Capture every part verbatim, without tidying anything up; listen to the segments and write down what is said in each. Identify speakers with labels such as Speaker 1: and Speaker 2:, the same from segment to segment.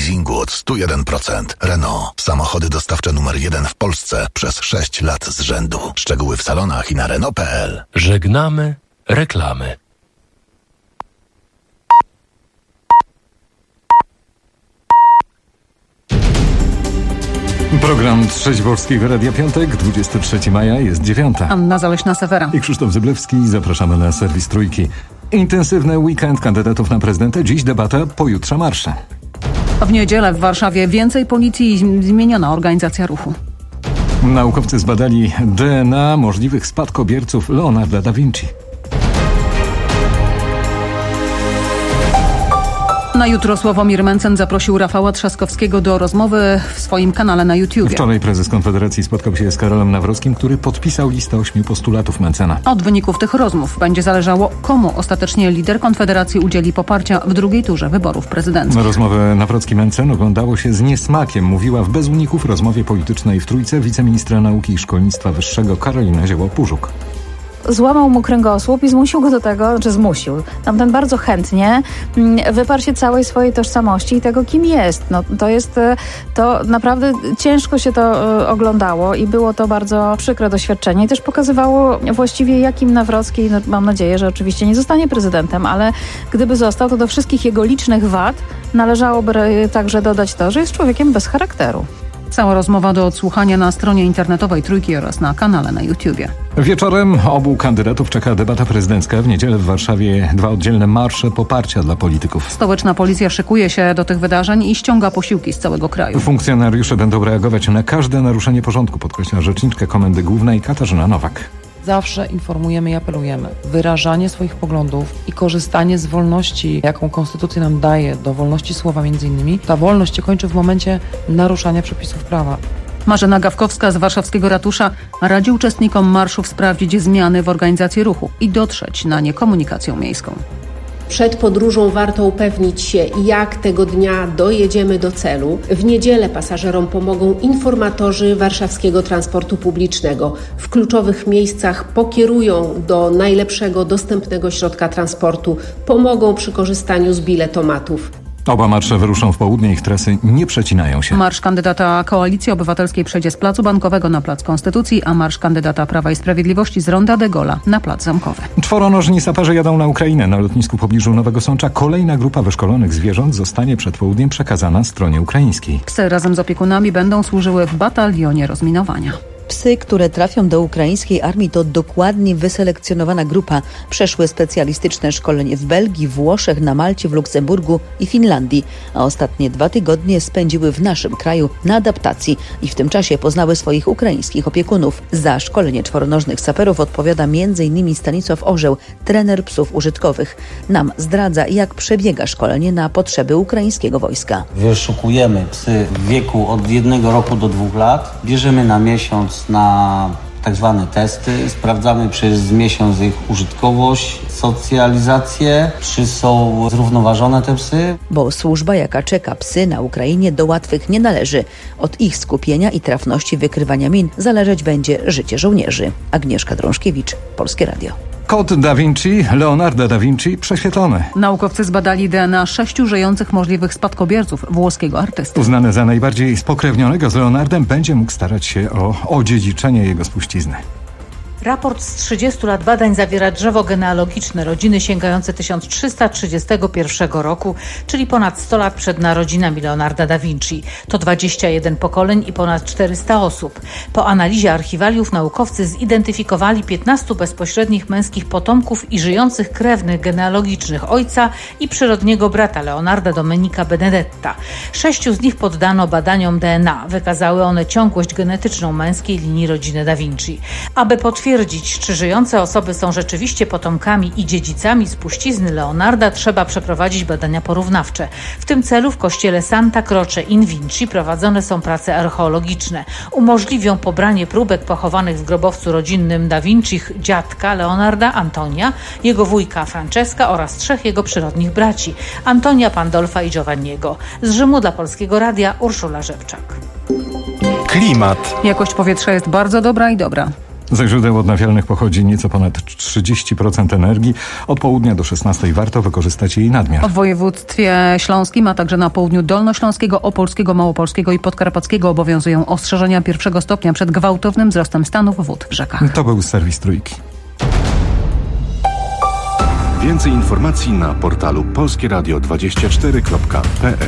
Speaker 1: leasingu od sto jeden procent. Renault. Samochody dostawcze numer jeden w Polsce przez sześć lat z rzędu. Szczegóły w salonach i na Renault kropka p l.
Speaker 2: Żegnamy reklamy.
Speaker 3: Program Trzeci Polskiego Radia Piątek, dwudziestego trzeciego maja, jest dziewiąta.
Speaker 4: Anna Zaleśna-Sewera
Speaker 3: I Krzysztof Zyblewski. Zapraszamy na serwis Trójki. Intensywny weekend kandydatów na prezydenta. Dziś debata, pojutrze marsze.
Speaker 4: W niedzielę w Warszawie więcej policji i zmieniona organizacja ruchu.
Speaker 3: Naukowcy zbadali D N A możliwych spadkobierców Leonarda da Vinci.
Speaker 4: Na jutro Sławomir Mencen zaprosił Rafała Trzaskowskiego do rozmowy w swoim kanale na YouTubie.
Speaker 3: Wczoraj prezes Konfederacji spotkał się z Karolem Nawrockim, który podpisał listę ośmiu postulatów Mencena.
Speaker 4: Od wyników tych rozmów będzie zależało, komu ostatecznie lider Konfederacji udzieli poparcia w drugiej turze wyborów prezydenckich.
Speaker 3: Rozmowę Nawrocki-Mencen oglądało się z niesmakiem, mówiła w bez uników rozmowie politycznej w Trójce wiceministra nauki i szkolnictwa wyższego Karolina Zioło-Pużuk.
Speaker 5: Złamał mu kręgosłup i zmusił go do tego, czy zmusił. Tamten bardzo chętnie wyparł się całej swojej tożsamości i tego, kim jest. No, to jest, to naprawdę ciężko się to oglądało i było to bardzo przykre doświadczenie i też pokazywało właściwie, jakim Nawrocki, no, mam nadzieję, że oczywiście nie zostanie prezydentem, ale gdyby został, to do wszystkich jego licznych wad należałoby także dodać to, że jest człowiekiem bez charakteru.
Speaker 4: Cała rozmowa do odsłuchania na stronie internetowej Trójki oraz na kanale na YouTubie.
Speaker 3: Wieczorem obu kandydatów czeka debata prezydencka. W niedzielę w Warszawie dwa oddzielne marsze poparcia dla polityków.
Speaker 4: Stołeczna policja szykuje się do tych wydarzeń i ściąga posiłki z całego kraju.
Speaker 3: Funkcjonariusze będą reagować na każde naruszenie porządku, podkreśla rzeczniczka Komendy Głównej Katarzyna Nowak.
Speaker 6: Zawsze informujemy i apelujemy. Wyrażanie swoich poglądów i korzystanie z wolności, jaką konstytucja nam daje, do wolności słowa między innymi, ta wolność się kończy w momencie naruszania przepisów prawa.
Speaker 4: Marzena Gawkowska z warszawskiego ratusza radzi uczestnikom marszów sprawdzić zmiany w organizacji ruchu i dotrzeć na nie komunikacją miejską.
Speaker 7: Przed podróżą warto upewnić się, jak tego dnia dojedziemy do celu. W niedzielę pasażerom pomogą informatorzy warszawskiego transportu publicznego. W kluczowych miejscach pokierują do najlepszego dostępnego środka transportu, pomogą przy korzystaniu z biletomatów.
Speaker 3: Oba marsze wyruszą w południe, ich trasy nie przecinają się.
Speaker 4: Marsz kandydata Koalicji Obywatelskiej przejdzie z Placu Bankowego na Plac Konstytucji, a marsz kandydata Prawa i Sprawiedliwości z Ronda de Gola na Plac Zamkowy.
Speaker 3: Czworonożni saperzy jadą na Ukrainę. Na lotnisku w pobliżu Nowego Sącza kolejna grupa wyszkolonych zwierząt zostanie przed południem przekazana stronie ukraińskiej.
Speaker 4: Psy razem z opiekunami będą służyły w batalionie rozminowania.
Speaker 8: Psy, które trafią do ukraińskiej armii, to dokładnie wyselekcjonowana grupa. Przeszły specjalistyczne szkolenie w Belgii, Włoszech, na Malcie, w Luksemburgu i Finlandii, a ostatnie dwa tygodnie spędziły w naszym kraju na adaptacji i w tym czasie poznały swoich ukraińskich opiekunów. Za szkolenie czworonożnych saperów odpowiada między innymi Stanisław Orzeł, trener psów użytkowych. Nam zdradza, jak przebiega szkolenie na potrzeby ukraińskiego wojska.
Speaker 9: Wyszukujemy psy w wieku od jednego roku do dwóch lat. Bierzemy na miesiąc na tak zwane testy. Sprawdzamy przez miesiąc ich użytkowość, socjalizację, czy są zrównoważone te psy.
Speaker 8: Bo służba, jaka czeka psy na Ukrainie, do łatwych nie należy. Od ich skupienia i trafności wykrywania min zależeć będzie życie żołnierzy. Agnieszka Drążkiewicz, Polskie Radio.
Speaker 3: Kod Da Vinci, Leonarda da Vinci, prześwietlony.
Speaker 4: Naukowcy zbadali D N A sześciu żyjących możliwych spadkobierców włoskiego artysty.
Speaker 3: Uznany za najbardziej spokrewnionego z Leonardem, będzie mógł starać się o odziedziczenie jego spuścizny.
Speaker 10: Raport z trzydziestu lat badań zawiera drzewo genealogiczne rodziny sięgające tysiąc trzysta trzydziestego pierwszego roku, czyli ponad sto lat przed narodzinami Leonarda da Vinci. To dwadzieścia jeden pokoleń i ponad czterysta osób. Po analizie archiwaliów naukowcy zidentyfikowali piętnastu bezpośrednich męskich potomków i żyjących krewnych genealogicznych ojca i przyrodniego brata Leonarda Domenica Benedetta. Sześciu z nich poddano badaniom D N A. Wykazały one ciągłość genetyczną męskiej linii rodziny da Vinci. Aby potwierdzić, Stwierdzić, czy żyjące osoby są rzeczywiście potomkami i dziedzicami spuścizny Leonarda, trzeba przeprowadzić badania porównawcze. W tym celu w kościele Santa Croce in Vinci prowadzone są prace archeologiczne. Umożliwią pobranie próbek pochowanych w grobowcu rodzinnym da Vincich dziadka Leonarda, Antonia, jego wujka Francesca oraz trzech jego przyrodnich braci, Antonia, Pandolfa i Giovanniego. Z Rzymu dla Polskiego Radia Urszula Rzepczak.
Speaker 2: Klimat.
Speaker 4: Jakość powietrza jest bardzo dobra i dobra.
Speaker 3: Ze źródeł odnawialnych pochodzi nieco ponad trzydzieści procent energii. Od południa do szesnastej warto wykorzystać jej nadmiar.
Speaker 4: W województwie śląskim, a także na południu dolnośląskiego, opolskiego, małopolskiego i podkarpackiego obowiązują ostrzeżenia pierwszego stopnia przed gwałtownym wzrostem stanów wód w rzekach.
Speaker 3: To był serwis Trójki.
Speaker 11: Więcej informacji na portalu polskie radio dwadzieścia cztery kropka p l.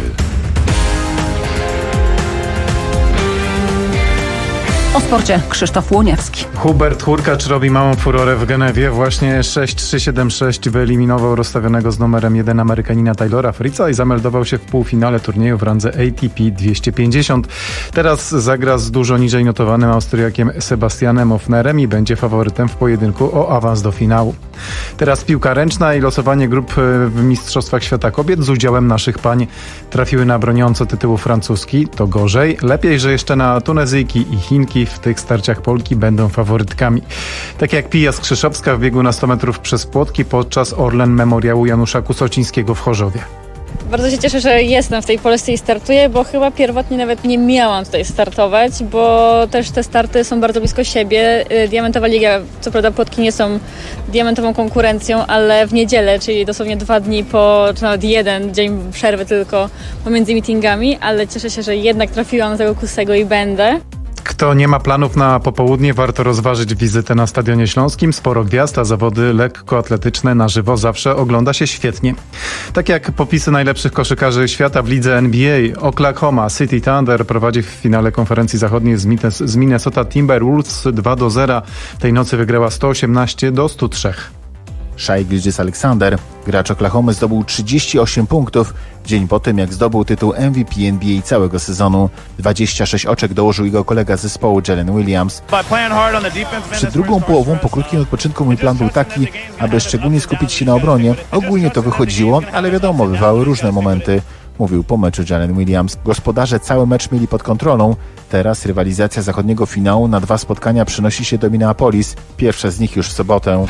Speaker 4: O sporcie Krzysztof Łoniewski.
Speaker 12: Hubert Hurkacz robi małą furorę w Genewie. Właśnie sześć trzy siedem sześć wyeliminował rozstawionego z numerem jeden Amerykanina Taylora Fritza i zameldował się w półfinale turnieju w randze A T P dwieście pięćdziesiąt. Teraz zagra z dużo niżej notowanym Austriakiem Sebastianem Ofnerem i będzie faworytem w pojedynku o awans do finału. Teraz piłka ręczna i losowanie grup w Mistrzostwach Świata Kobiet z udziałem naszych pań. Trafiły na broniąco tytułu francuski. To gorzej. Lepiej, że jeszcze na Tunezyjki i Chinki. W tych starciach Polki będą faworytkami. Tak jak Pija Skrzyszowska w biegu na sto metrów przez płotki podczas Orlen Memoriału Janusza Kusocińskiego w Chorzowie.
Speaker 13: Bardzo się cieszę, że jestem w tej Polsce i startuję, bo chyba pierwotnie nawet nie miałam tutaj startować, bo też te starty są bardzo blisko siebie. Diamentowa Liga, co prawda płotki nie są diamentową konkurencją, ale w niedzielę, czyli dosłownie dwa dni po, czy nawet jeden dzień przerwy tylko pomiędzy meetingami, ale cieszę się, że jednak trafiłam na tego Kusego i będę.
Speaker 12: Kto nie ma planów na popołudnie, warto rozważyć wizytę na Stadionie Śląskim. Sporo gwiazd, a zawody lekkoatletyczne na żywo zawsze ogląda się świetnie. Tak jak popisy najlepszych koszykarzy świata w lidze N B A, Oklahoma City Thunder prowadzi w finale konferencji zachodniej z Minnesota Timberwolves dwa do zera. Tej nocy wygrała sto osiemnaście do stu trzech.
Speaker 14: Shai Gilgeous-Alexander, gracz Oklahomy, zdobył trzydzieści osiem punktów dzień po tym, jak zdobył tytuł M V P N B A całego sezonu. dwadzieścia sześć oczek dołożył jego kolega z zespołu Jalen Williams. Przed drugą połową po krótkim odpoczynku mój plan był taki, aby szczególnie skupić się na obronie. Ogólnie to wychodziło, ale wiadomo, bywały różne momenty, mówił po meczu Jalen Williams. Gospodarze cały mecz mieli pod kontrolą. Teraz rywalizacja zachodniego finału na dwa spotkania przenosi się do Minneapolis. Pierwsze z nich już w sobotę.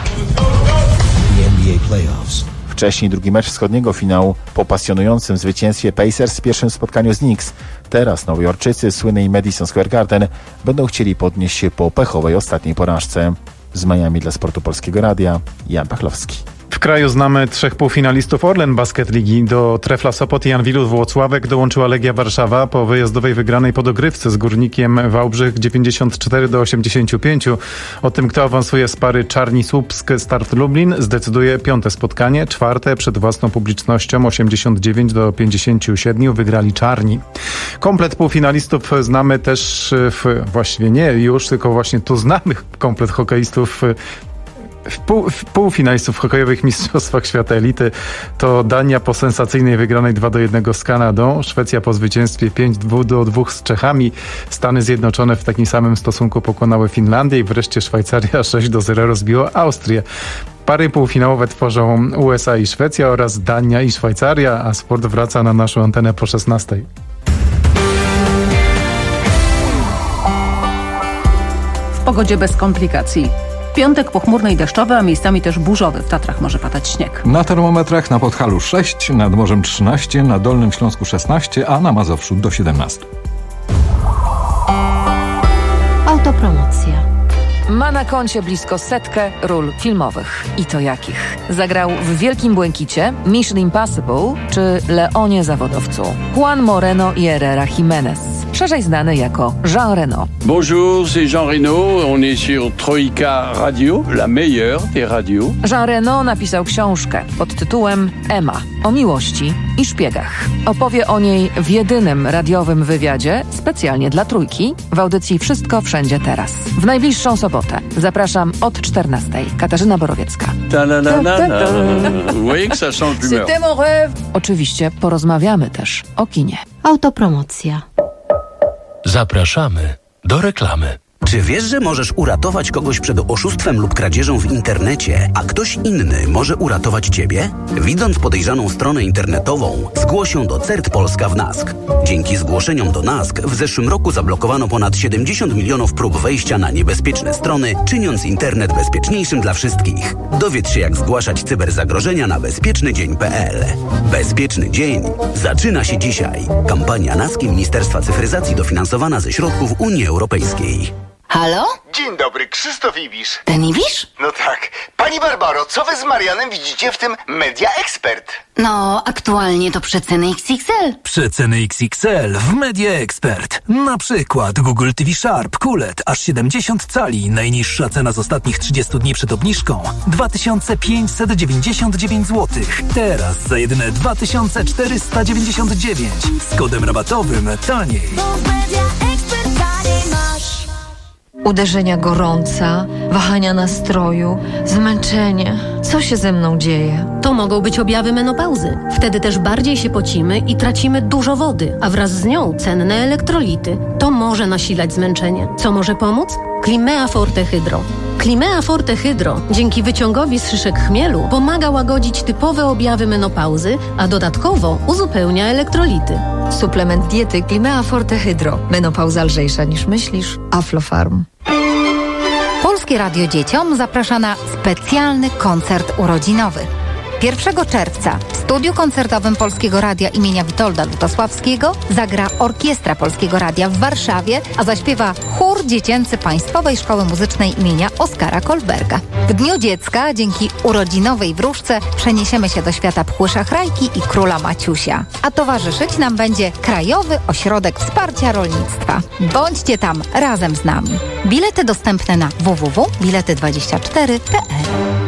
Speaker 14: Wcześniej drugi mecz wschodniego finału po pasjonującym zwycięstwie Pacers w pierwszym spotkaniu z Knicks. Teraz Nowojorczycy słynnej Madison Square Garden będą chcieli podnieść się po pechowej ostatniej porażce. Z Miami dla Sportu Polskiego Radia, Jan Pachlowski.
Speaker 12: W kraju znamy trzech półfinalistów Orlen Basket Ligi. Do Trefla Sopot i Anwilu Włocławek dołączyła Legia Warszawa po wyjazdowej wygranej po dogrywce z Górnikiem Wałbrzych dziewięćdziesiąt cztery do osiemdziesięciu pięciu. O tym, kto awansuje z pary Czarni-Słupsk Start Lublin, zdecyduje piąte spotkanie. Czwarte przed własną publicznością osiemdziesiąt dziewięć do pięćdziesięciu siedmiu wygrali Czarni. Komplet półfinalistów znamy też w, właściwie nie już, tylko właśnie tu znamy komplet hokeistów W, pół, w półfinalistów hokejowych Mistrzostwach Świata Elity to Dania po sensacyjnej wygranej dwa do jednego z Kanadą, Szwecja po zwycięstwie pięć do dwóch z Czechami, Stany Zjednoczone w takim samym stosunku pokonały Finlandię i wreszcie Szwajcaria sześć do zera rozbiła Austrię. Pary półfinałowe tworzą U S A i Szwecja oraz Dania i Szwajcaria, a sport wraca na naszą antenę po szesnastej.
Speaker 4: W pogodzie bez komplikacji. Piątek pochmurny i deszczowy, a miejscami też burzowy. W Tatrach może padać śnieg.
Speaker 3: Na termometrach na Podhalu sześć, nad Morzem trzynaście, na Dolnym Śląsku szesnaście, a na Mazowszu do siedemnastu.
Speaker 15: Autopromocja. Ma na koncie blisko setkę ról filmowych. I to jakich? Zagrał w Wielkim Błękicie, Mission Impossible czy Leonie Zawodowcu. Juan Moreno y Herrera Jiménez, szerzej znany jako Jean Reno.
Speaker 16: Bonjour, c'est Jean Reno. On est sur Troika Radio, la meilleure des radios.
Speaker 15: Jean Reno napisał książkę pod tytułem Emma o miłości i szpiegach. Opowie o niej w jedynym radiowym wywiadzie specjalnie dla Trójki w audycji Wszystko Wszędzie Teraz. W najbliższą sobotę. Zapraszam od czternastej. Katarzyna Borowiecka. Oczywiście porozmawiamy też o kinie.
Speaker 17: Autopromocja.
Speaker 2: Zapraszamy do reklamy.
Speaker 18: Czy wiesz, że możesz uratować kogoś przed oszustwem lub kradzieżą w internecie, a ktoś inny może uratować ciebie? Widząc podejrzaną stronę internetową, zgłoś ją do CERT Polska w NASK. Dzięki zgłoszeniom do NASK w zeszłym roku zablokowano ponad siedemdziesiąt milionów prób wejścia na niebezpieczne strony, czyniąc internet bezpieczniejszym dla wszystkich. Dowiedz się, jak zgłaszać cyberzagrożenia na bezpieczny dzień kropka p l. Bezpieczny dzień zaczyna się dzisiaj. Kampania NASK i Ministerstwa Cyfryzacji dofinansowana ze środków Unii Europejskiej.
Speaker 17: Halo?
Speaker 19: Dzień dobry, Krzysztof Ibisz.
Speaker 17: Ten Ibisz?
Speaker 19: No tak. Pani Barbaro, co wy z Marianem widzicie w tym Media Expert?
Speaker 17: No, aktualnie to przeceny X X L.
Speaker 20: Przeceny X X L w Media Expert. Na przykład Google T V Sharp Q L E D aż siedemdziesiąt cali. Najniższa cena z ostatnich trzydziestu dni przed obniżką dwa tysiące pięćset dziewięćdziesiąt dziewięć złotych. Teraz za jedyne dwa tysiące czterysta dziewięćdziesiąt dziewięć. Z kodem rabatowym taniej.
Speaker 21: Uderzenia gorąca, wahania nastroju, zmęczenie. Co się ze mną dzieje?
Speaker 22: To mogą być objawy menopauzy. Wtedy też bardziej się pocimy i tracimy dużo wody, a wraz z nią cenne elektrolity. To może nasilać zmęczenie. Co może pomóc? Climea Forte Hydro. Climea Forte Hydro dzięki wyciągowi z szyszek chmielu pomaga łagodzić typowe objawy menopauzy, a dodatkowo uzupełnia elektrolity.
Speaker 21: Suplement diety Climea Forte Hydro. Menopauza lżejsza niż myślisz. Aflofarm.
Speaker 23: Polskie Radio Dzieciom zaprasza na specjalny koncert urodzinowy. pierwszego czerwca w studiu koncertowym Polskiego Radia imienia Witolda Lutosławskiego zagra Orkiestra Polskiego Radia w Warszawie, a zaśpiewa chór dziecięcy Państwowej Szkoły Muzycznej imienia Oskara Kolberga. W Dniu Dziecka dzięki urodzinowej wróżce przeniesiemy się do świata Pchły Szachrajki i Króla Maciusia. A towarzyszyć nam będzie Krajowy Ośrodek Wsparcia Rolnictwa. Bądźcie tam razem z nami. Bilety dostępne na w w w kropka bilety dwadzieścia cztery kropka p l.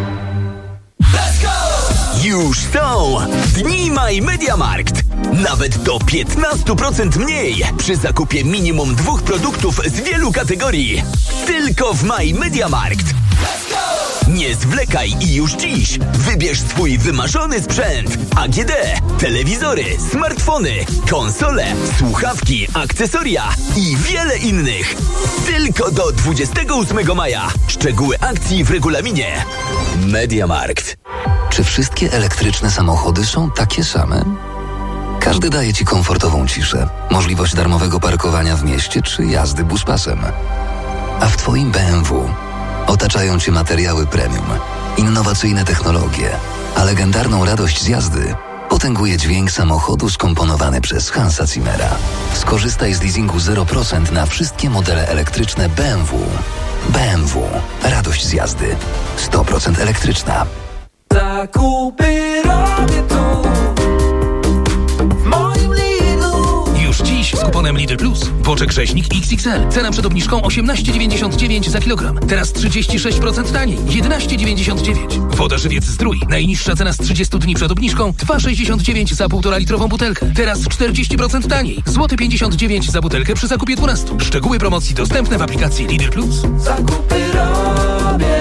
Speaker 18: Już są Dni My Mediamarkt. Nawet do piętnaście procent mniej przy zakupie minimum dwóch produktów z wielu kategorii. Tylko w My Mediamarkt. Nie zwlekaj i już dziś wybierz swój wymarzony sprzęt. A G D, telewizory, smartfony, konsole, słuchawki, akcesoria i wiele innych. Tylko do dwudziestego ósmego maja. Szczegóły akcji w regulaminie. Mediamarkt.
Speaker 24: Czy wszystkie elektryczne samochody są takie same? Każdy daje Ci komfortową ciszę, możliwość darmowego parkowania w mieście czy jazdy buspasem. A w Twoim B M W otaczają Cię materiały premium, innowacyjne technologie, a legendarną radość z jazdy potęguje dźwięk samochodu skomponowany przez Hansa Zimmera. Skorzystaj z leasingu zero procent na wszystkie modele elektryczne B M W. B M W. Radość z jazdy. sto procent elektryczna.
Speaker 25: Zakupy robię tu, w moim Lidlu.
Speaker 2: Już dziś z kuponem Lidl Plus. Boczek rzeźnik X X L. Cena przed obniżką osiemnaście dziewięćdziesiąt dziewięć za kilogram. Teraz trzydzieści sześć procent taniej. jedenaście dziewięćdziesiąt dziewięć. Woda Żywiec Zdrój. Najniższa cena z trzydziestu dni przed obniżką dwa sześćdziesiąt dziewięć za półtora litrową butelkę. Teraz czterdzieści procent taniej. Złoty pięćdziesiąt dziewięć za butelkę przy zakupie dwunastu. Szczegóły promocji dostępne w aplikacji Lidl Plus.
Speaker 25: Zakupy robię.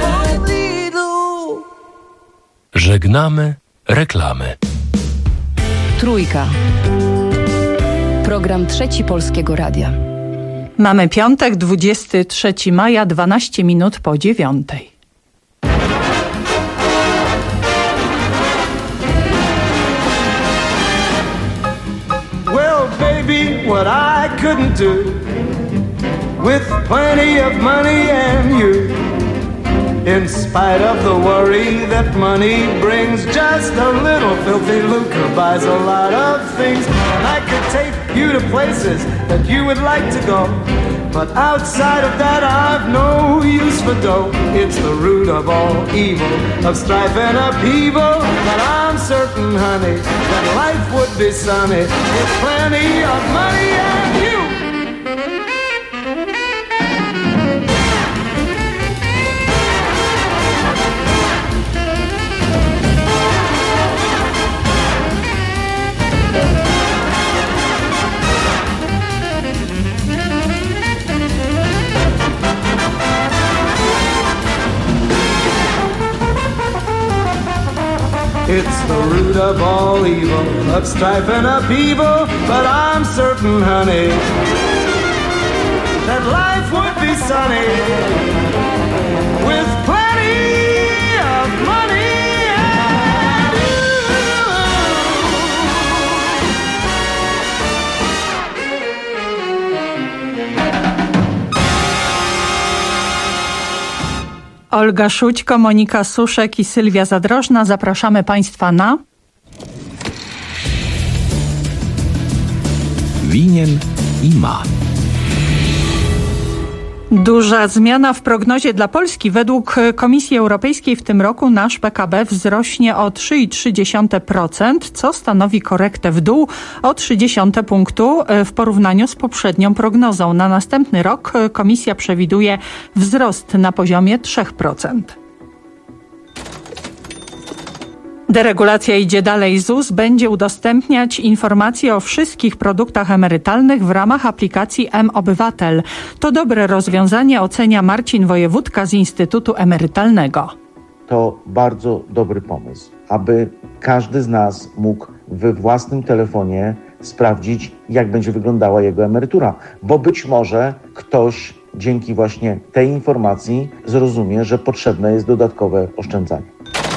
Speaker 2: Żegnamy reklamy.
Speaker 15: Trójka. Program Trzeci Polskiego Radia.
Speaker 4: Mamy piątek, dwudziestego trzeciego maja, dwanaście minut po dziewiątej.
Speaker 25: Well, baby, what I couldn't do with plenty of money and you. In spite of the worry that money brings, just a little filthy lucre buys a lot of things. And I could take you to places that you would like to go, but outside of that I've no use for dough. It's the root of all evil, of strife and upheaval. But I'm certain, honey, that life would be sunny with plenty of money and you. It's the root of all evil, of strife and upheaval. But I'm certain, honey, that life would be sunny with plenty of money and
Speaker 4: Olga Szućko, Monika Suszek i Sylwia Zadrożna. Zapraszamy Państwa na...
Speaker 2: Winien i ma.
Speaker 1: Duża zmiana w prognozie dla Polski. Według Komisji Europejskiej w tym roku nasz P K B wzrośnie o trzy przecinek trzy procent, co stanowi korektę w dół o trzy dziesiąte punktu w porównaniu z poprzednią prognozą. Na następny rok Komisja przewiduje wzrost na poziomie trzy procent. Deregulacja idzie dalej. Z U S będzie udostępniać informacje o wszystkich produktach emerytalnych w ramach aplikacji M-Obywatel. To dobre rozwiązanie, ocenia Marcin Wojewódka z Instytutu Emerytalnego.
Speaker 5: To bardzo dobry pomysł, aby każdy z nas mógł we własnym telefonie sprawdzić, jak będzie wyglądała jego emerytura, bo być może ktoś dzięki właśnie tej informacji zrozumie, że potrzebne jest dodatkowe oszczędzanie.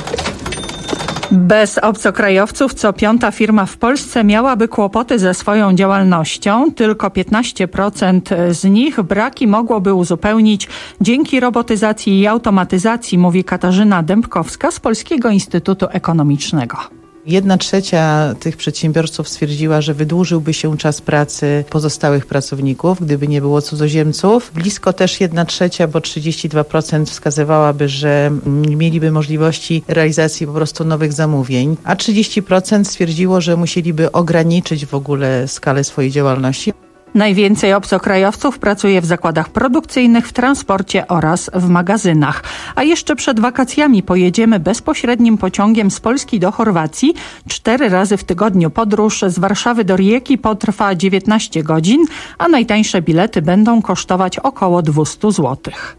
Speaker 1: Bez obcokrajowców co piąta firma w Polsce miałaby kłopoty ze swoją działalnością. Tylko piętnaście procent z nich braki mogłoby uzupełnić dzięki robotyzacji i automatyzacji, mówi Katarzyna Dębkowska z Polskiego Instytutu Ekonomicznego.
Speaker 6: Jedna trzecia tych przedsiębiorców stwierdziła, że wydłużyłby się czas pracy pozostałych pracowników, gdyby nie było cudzoziemców. Blisko też jedna trzecia, bo trzydzieści dwa procent wskazywałaby, że mieliby możliwości realizacji po prostu nowych zamówień, a trzydzieści procent stwierdziło, że musieliby ograniczyć w ogóle skalę swojej działalności.
Speaker 1: Najwięcej obcokrajowców pracuje w zakładach produkcyjnych, w transporcie oraz w magazynach. A jeszcze przed wakacjami pojedziemy bezpośrednim pociągiem z Polski do Chorwacji. Cztery razy w tygodniu podróż z Warszawy do Rijeki potrwa dziewiętnaście godzin, a najtańsze bilety będą kosztować około dwieście złotych.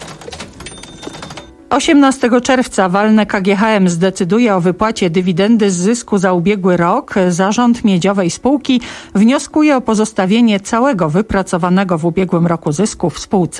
Speaker 1: osiemnastego czerwca walne K G H M zdecyduje o wypłacie dywidendy z zysku za ubiegły rok. Zarząd miedziowej spółki wnioskuje o pozostawienie całego wypracowanego w ubiegłym roku zysku w spółce.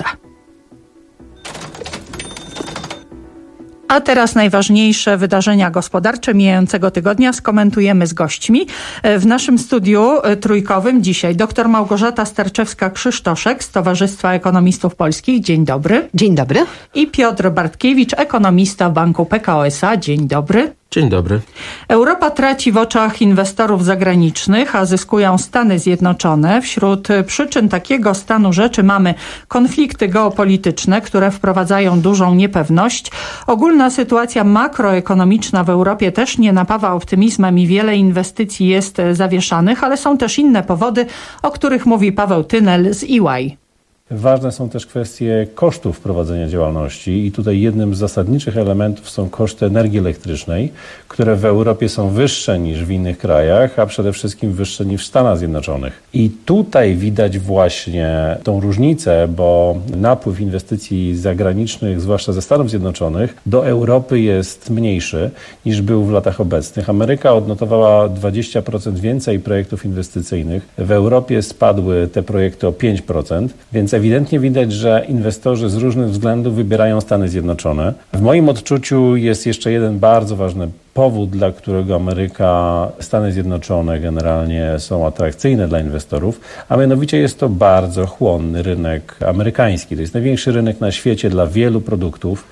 Speaker 1: A teraz najważniejsze wydarzenia gospodarcze mijającego tygodnia skomentujemy z gośćmi. W naszym studiu trójkowym dzisiaj dr Małgorzata Sterczewska-Krzysztoszek z Towarzystwa Ekonomistów Polskich. Dzień dobry.
Speaker 7: Dzień dobry.
Speaker 1: I Piotr Bartkiewicz, ekonomista Banku P K O S A. Dzień dobry.
Speaker 9: Dzień dobry.
Speaker 1: Europa traci w oczach inwestorów zagranicznych, a zyskują Stany Zjednoczone. Wśród przyczyn takiego stanu rzeczy mamy konflikty geopolityczne, które wprowadzają dużą niepewność. Ogólna sytuacja makroekonomiczna w Europie też nie napawa optymizmem i wiele inwestycji jest zawieszanych, ale są też inne powody, o których mówi Paweł Tynel z E Y.
Speaker 9: Ważne są też kwestie kosztów prowadzenia działalności i tutaj jednym z zasadniczych elementów są koszty energii elektrycznej, które w Europie są wyższe niż w innych krajach, a przede wszystkim wyższe niż w Stanach Zjednoczonych. I tutaj widać właśnie tą różnicę, bo napływ inwestycji zagranicznych, zwłaszcza ze Stanów Zjednoczonych, do Europy jest mniejszy niż był w latach obecnych. Ameryka odnotowała dwadzieścia procent więcej projektów inwestycyjnych. W Europie spadły te projekty o pięć procent, więc ewidentnie widać, że inwestorzy z różnych względów wybierają Stany Zjednoczone. W moim odczuciu jest jeszcze jeden bardzo ważny powód, dla którego Ameryka, Stany Zjednoczone generalnie są atrakcyjne dla inwestorów, a mianowicie jest to bardzo chłonny rynek amerykański. To jest największy rynek na świecie dla wielu produktów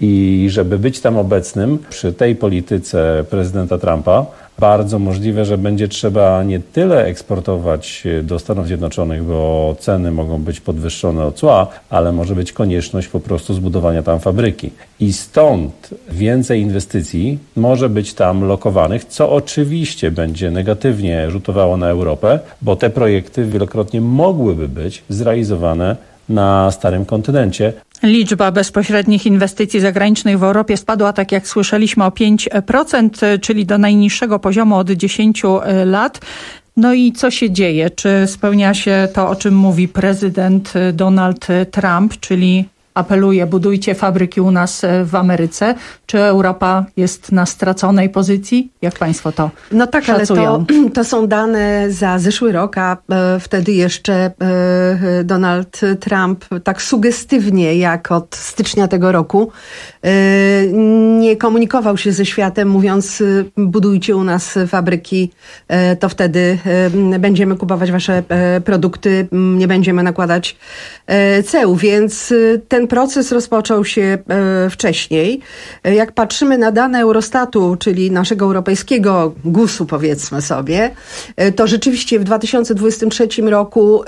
Speaker 9: i żeby być tam obecnym przy tej polityce prezydenta Trumpa, bardzo możliwe, że będzie trzeba nie tyle eksportować do Stanów Zjednoczonych, bo ceny mogą być podwyższone o cła, ale może być konieczność po prostu zbudowania tam fabryki. I stąd więcej inwestycji może być tam lokowanych, co oczywiście będzie negatywnie rzutowało na Europę, bo te projekty wielokrotnie mogłyby być zrealizowane na starym kontynencie.
Speaker 1: Liczba bezpośrednich inwestycji zagranicznych w Europie spadła, tak jak słyszeliśmy, o pięć procent, czyli do najniższego poziomu od dziesięciu lat. No i co się dzieje? Czy spełnia się to, o czym mówi prezydent Donald Trump, czyli apeluje, budujcie fabryki u nas w Ameryce? Czy Europa jest na straconej pozycji? Jak państwo to
Speaker 7: No tak,
Speaker 1: szacują?
Speaker 7: ale to, to są dane za zeszły rok, a e, wtedy jeszcze e, Donald Trump tak sugestywnie jak od stycznia tego roku e, nie komunikował się ze światem, mówiąc budujcie u nas fabryki, e, to wtedy e, będziemy kupować wasze e, produkty, nie będziemy nakładać e, ceł, więc ten ten proces rozpoczął się wcześniej. Jak patrzymy na dane Eurostatu, czyli naszego europejskiego gusu, powiedzmy sobie, to rzeczywiście w dwa tysiące dwudziestym trzecim roku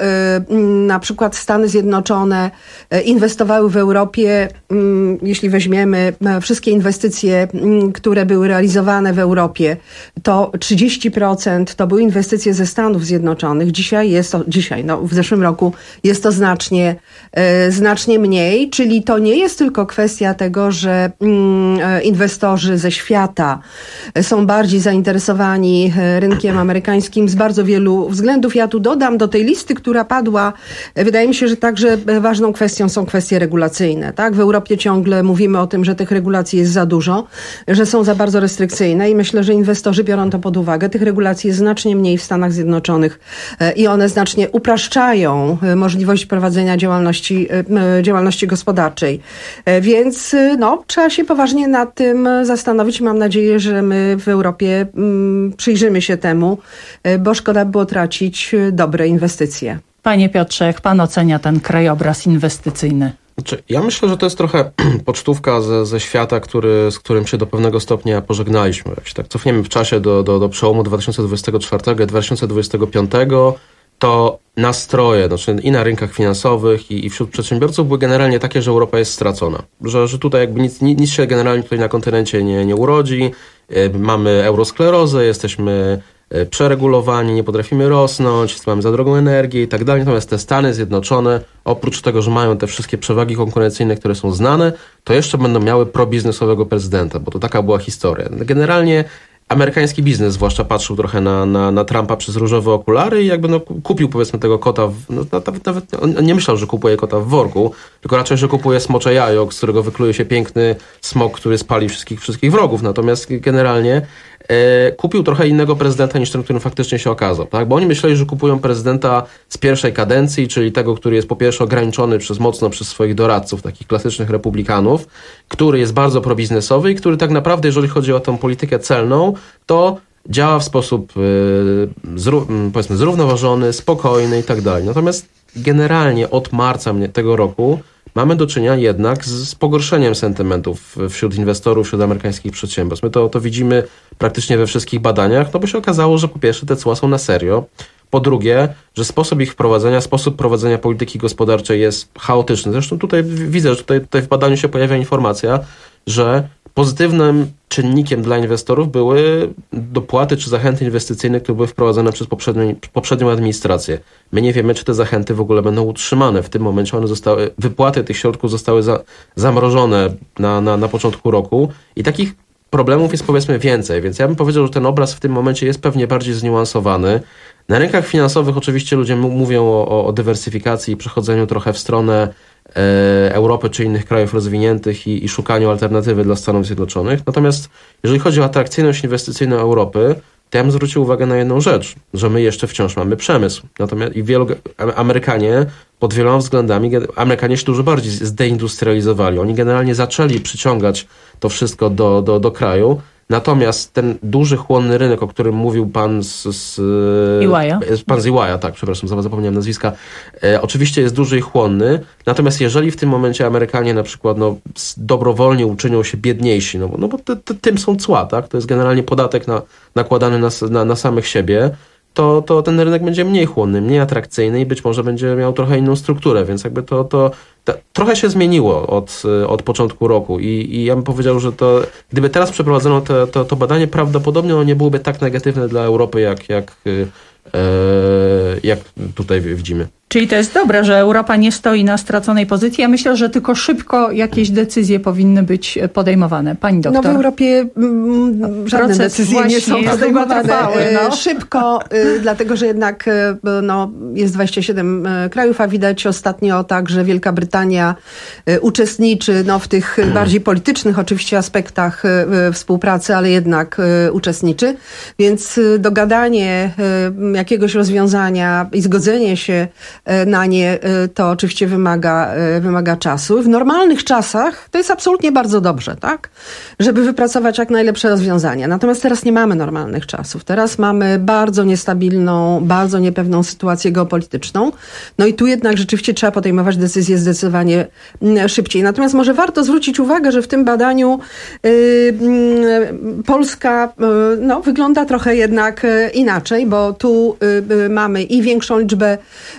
Speaker 7: na przykład Stany Zjednoczone inwestowały w Europie, jeśli weźmiemy wszystkie inwestycje, które były realizowane w Europie, to trzydzieści procent to były inwestycje ze Stanów Zjednoczonych. Dzisiaj jest to, dzisiaj, no w zeszłym roku jest to znacznie, e, znacznie mniej, czyli to nie jest tylko kwestia tego, że mm, inwestorzy ze świata są bardziej zainteresowani rynkiem amerykańskim z bardzo wielu względów. Ja tu dodam do tej listy, która padła, wydaje mi się, że także ważną kwestią są kwestie regulacyjne. Tak? W Europie ciągle mówimy o tym, że tych regulacji jest za dużo, że są za bardzo restrykcyjne i myślę, że inwestorzy biorą to pod uwagę. Tych regulacji jest znacznie mniej w Stanach Zjednoczonych i one znacznie upraszczają możliwość prowadzenia działalności, działalności gospodarczej. Więc no, trzeba się poważnie nad tym zastanowić. Mam nadzieję, że my w Europie przyjrzymy się temu, bo szkoda było tracić dobre inwestycje.
Speaker 1: Panie Piotrze, jak pan ocenia ten krajobraz inwestycyjny?
Speaker 8: Znaczy, ja myślę, że to jest trochę pocztówka ze, ze świata, który, z którym się do pewnego stopnia pożegnaliśmy. Jak się tak cofniemy w czasie do, do, do przełomu dwa tysiące dwudziestego czwartego i dwa tysiące dwudziestego piątego, to nastroje znaczy i na rynkach finansowych i, i wśród przedsiębiorców były generalnie takie, że Europa jest stracona. Że, że tutaj jakby nic, nic się generalnie tutaj na kontynencie nie, nie urodzi. Mamy eurosklerozę, jesteśmy przeregulowani, nie potrafimy rosnąć, mamy za drogą energię i tak dalej. Natomiast te Stany Zjednoczone, oprócz tego, że mają te wszystkie przewagi konkurencyjne, które są znane, to jeszcze będą miały probiznesowego prezydenta, bo to taka była historia. Generalnie amerykański biznes zwłaszcza patrzył trochę na, na, na Trumpa przez różowe okulary i jakby no, kupił powiedzmy tego kota, w, no, nawet, nawet on nie myślał, że kupuje kota w worku, tylko raczej, że kupuje smocze jajo, z którego wykluje się piękny smok, który spali wszystkich, wszystkich wrogów. Natomiast generalnie e, kupił trochę innego prezydenta niż ten, którym faktycznie się okazał. Tak? Bo oni myśleli, że kupują prezydenta z pierwszej kadencji, czyli tego, który jest po pierwsze ograniczony przez mocno przez swoich doradców, takich klasycznych republikanów, który jest bardzo probiznesowy i który tak naprawdę, jeżeli chodzi o tą politykę celną, to działa w sposób yy, zró- powiedzmy zrównoważony, spokojny i tak dalej. Natomiast generalnie od marca tego roku mamy do czynienia jednak z, z pogorszeniem sentymentów wśród inwestorów, wśród amerykańskich przedsiębiorstw. My to, to widzimy praktycznie we wszystkich badaniach, no bo się okazało, że po pierwsze te cła są na serio, po drugie, że sposób ich wprowadzenia, sposób prowadzenia polityki gospodarczej jest chaotyczny. Zresztą tutaj widzę, że tutaj, tutaj w badaniu się pojawia informacja, że pozytywnym czynnikiem dla inwestorów były dopłaty czy zachęty inwestycyjne, które były wprowadzone przez poprzednią, poprzednią administrację. My nie wiemy, czy te zachęty w ogóle będą utrzymane. W tym momencie one zostały, wypłaty tych środków zostały za, zamrożone na, na, na początku roku i takich problemów jest powiedzmy więcej, więc ja bym powiedział, że ten obraz w tym momencie jest pewnie bardziej zniuansowany. Na rynkach finansowych oczywiście ludzie m- mówią o, o, o dywersyfikacji i przechodzeniu trochę w stronę e, Europy czy innych krajów rozwiniętych i, i szukaniu alternatywy dla Stanów Zjednoczonych. Natomiast jeżeli chodzi o atrakcyjność inwestycyjną Europy, to ja bym zwrócił uwagę na jedną rzecz, że my jeszcze wciąż mamy przemysł. Natomiast i wielu Amerykanie pod wieloma względami, Amerykanie się dużo bardziej zdeindustrializowali. Oni generalnie zaczęli przyciągać to wszystko do, do, do kraju. Natomiast ten duży, chłonny rynek, o którym mówił pan z... z
Speaker 1: Iwaja.
Speaker 8: Pan z Iwaja, tak, przepraszam, zapomniałem nazwiska. E, oczywiście jest duży i chłonny, natomiast jeżeli w tym momencie Amerykanie na przykład no, dobrowolnie uczynią się biedniejsi, no, no bo te, te, tym są cła, tak? To jest generalnie podatek na, nakładany na, na, na samych siebie, to, to ten rynek będzie mniej chłonny, mniej atrakcyjny i być może będzie miał trochę inną strukturę, więc jakby to, to, to trochę się zmieniło od, od początku roku i, i ja bym powiedział, że to gdyby teraz przeprowadzono te, to, to badanie, prawdopodobnie ono nie byłoby tak negatywne dla Europy, jak, jak, e, jak tutaj widzimy.
Speaker 1: Czyli to jest dobre, że Europa nie stoi na straconej pozycji. Ja myślę, że tylko szybko jakieś decyzje powinny być podejmowane. Pani doktor.
Speaker 7: No w Europie mm, żadne Proces decyzje nie są podejmowane trwały, no. szybko, y, dlatego że jednak y, no, jest dwadzieścia siedem krajów, a widać ostatnio tak, że Wielka Brytania y, uczestniczy no, w tych bardziej politycznych oczywiście aspektach y, współpracy, ale jednak y, uczestniczy. Więc y, dogadanie y, jakiegoś rozwiązania i zgodzenie się na nie, to oczywiście wymaga, wymaga czasu. W normalnych czasach to jest absolutnie bardzo dobrze, tak? Żeby wypracować jak najlepsze rozwiązania. Natomiast teraz nie mamy normalnych czasów. Teraz mamy bardzo niestabilną, bardzo niepewną sytuację geopolityczną. No i tu jednak rzeczywiście trzeba podejmować decyzje zdecydowanie szybciej. Natomiast może warto zwrócić uwagę, że w tym badaniu yy, yy, Polska yy, no, wygląda trochę jednak yy, inaczej, bo tu yy, mamy i większą liczbę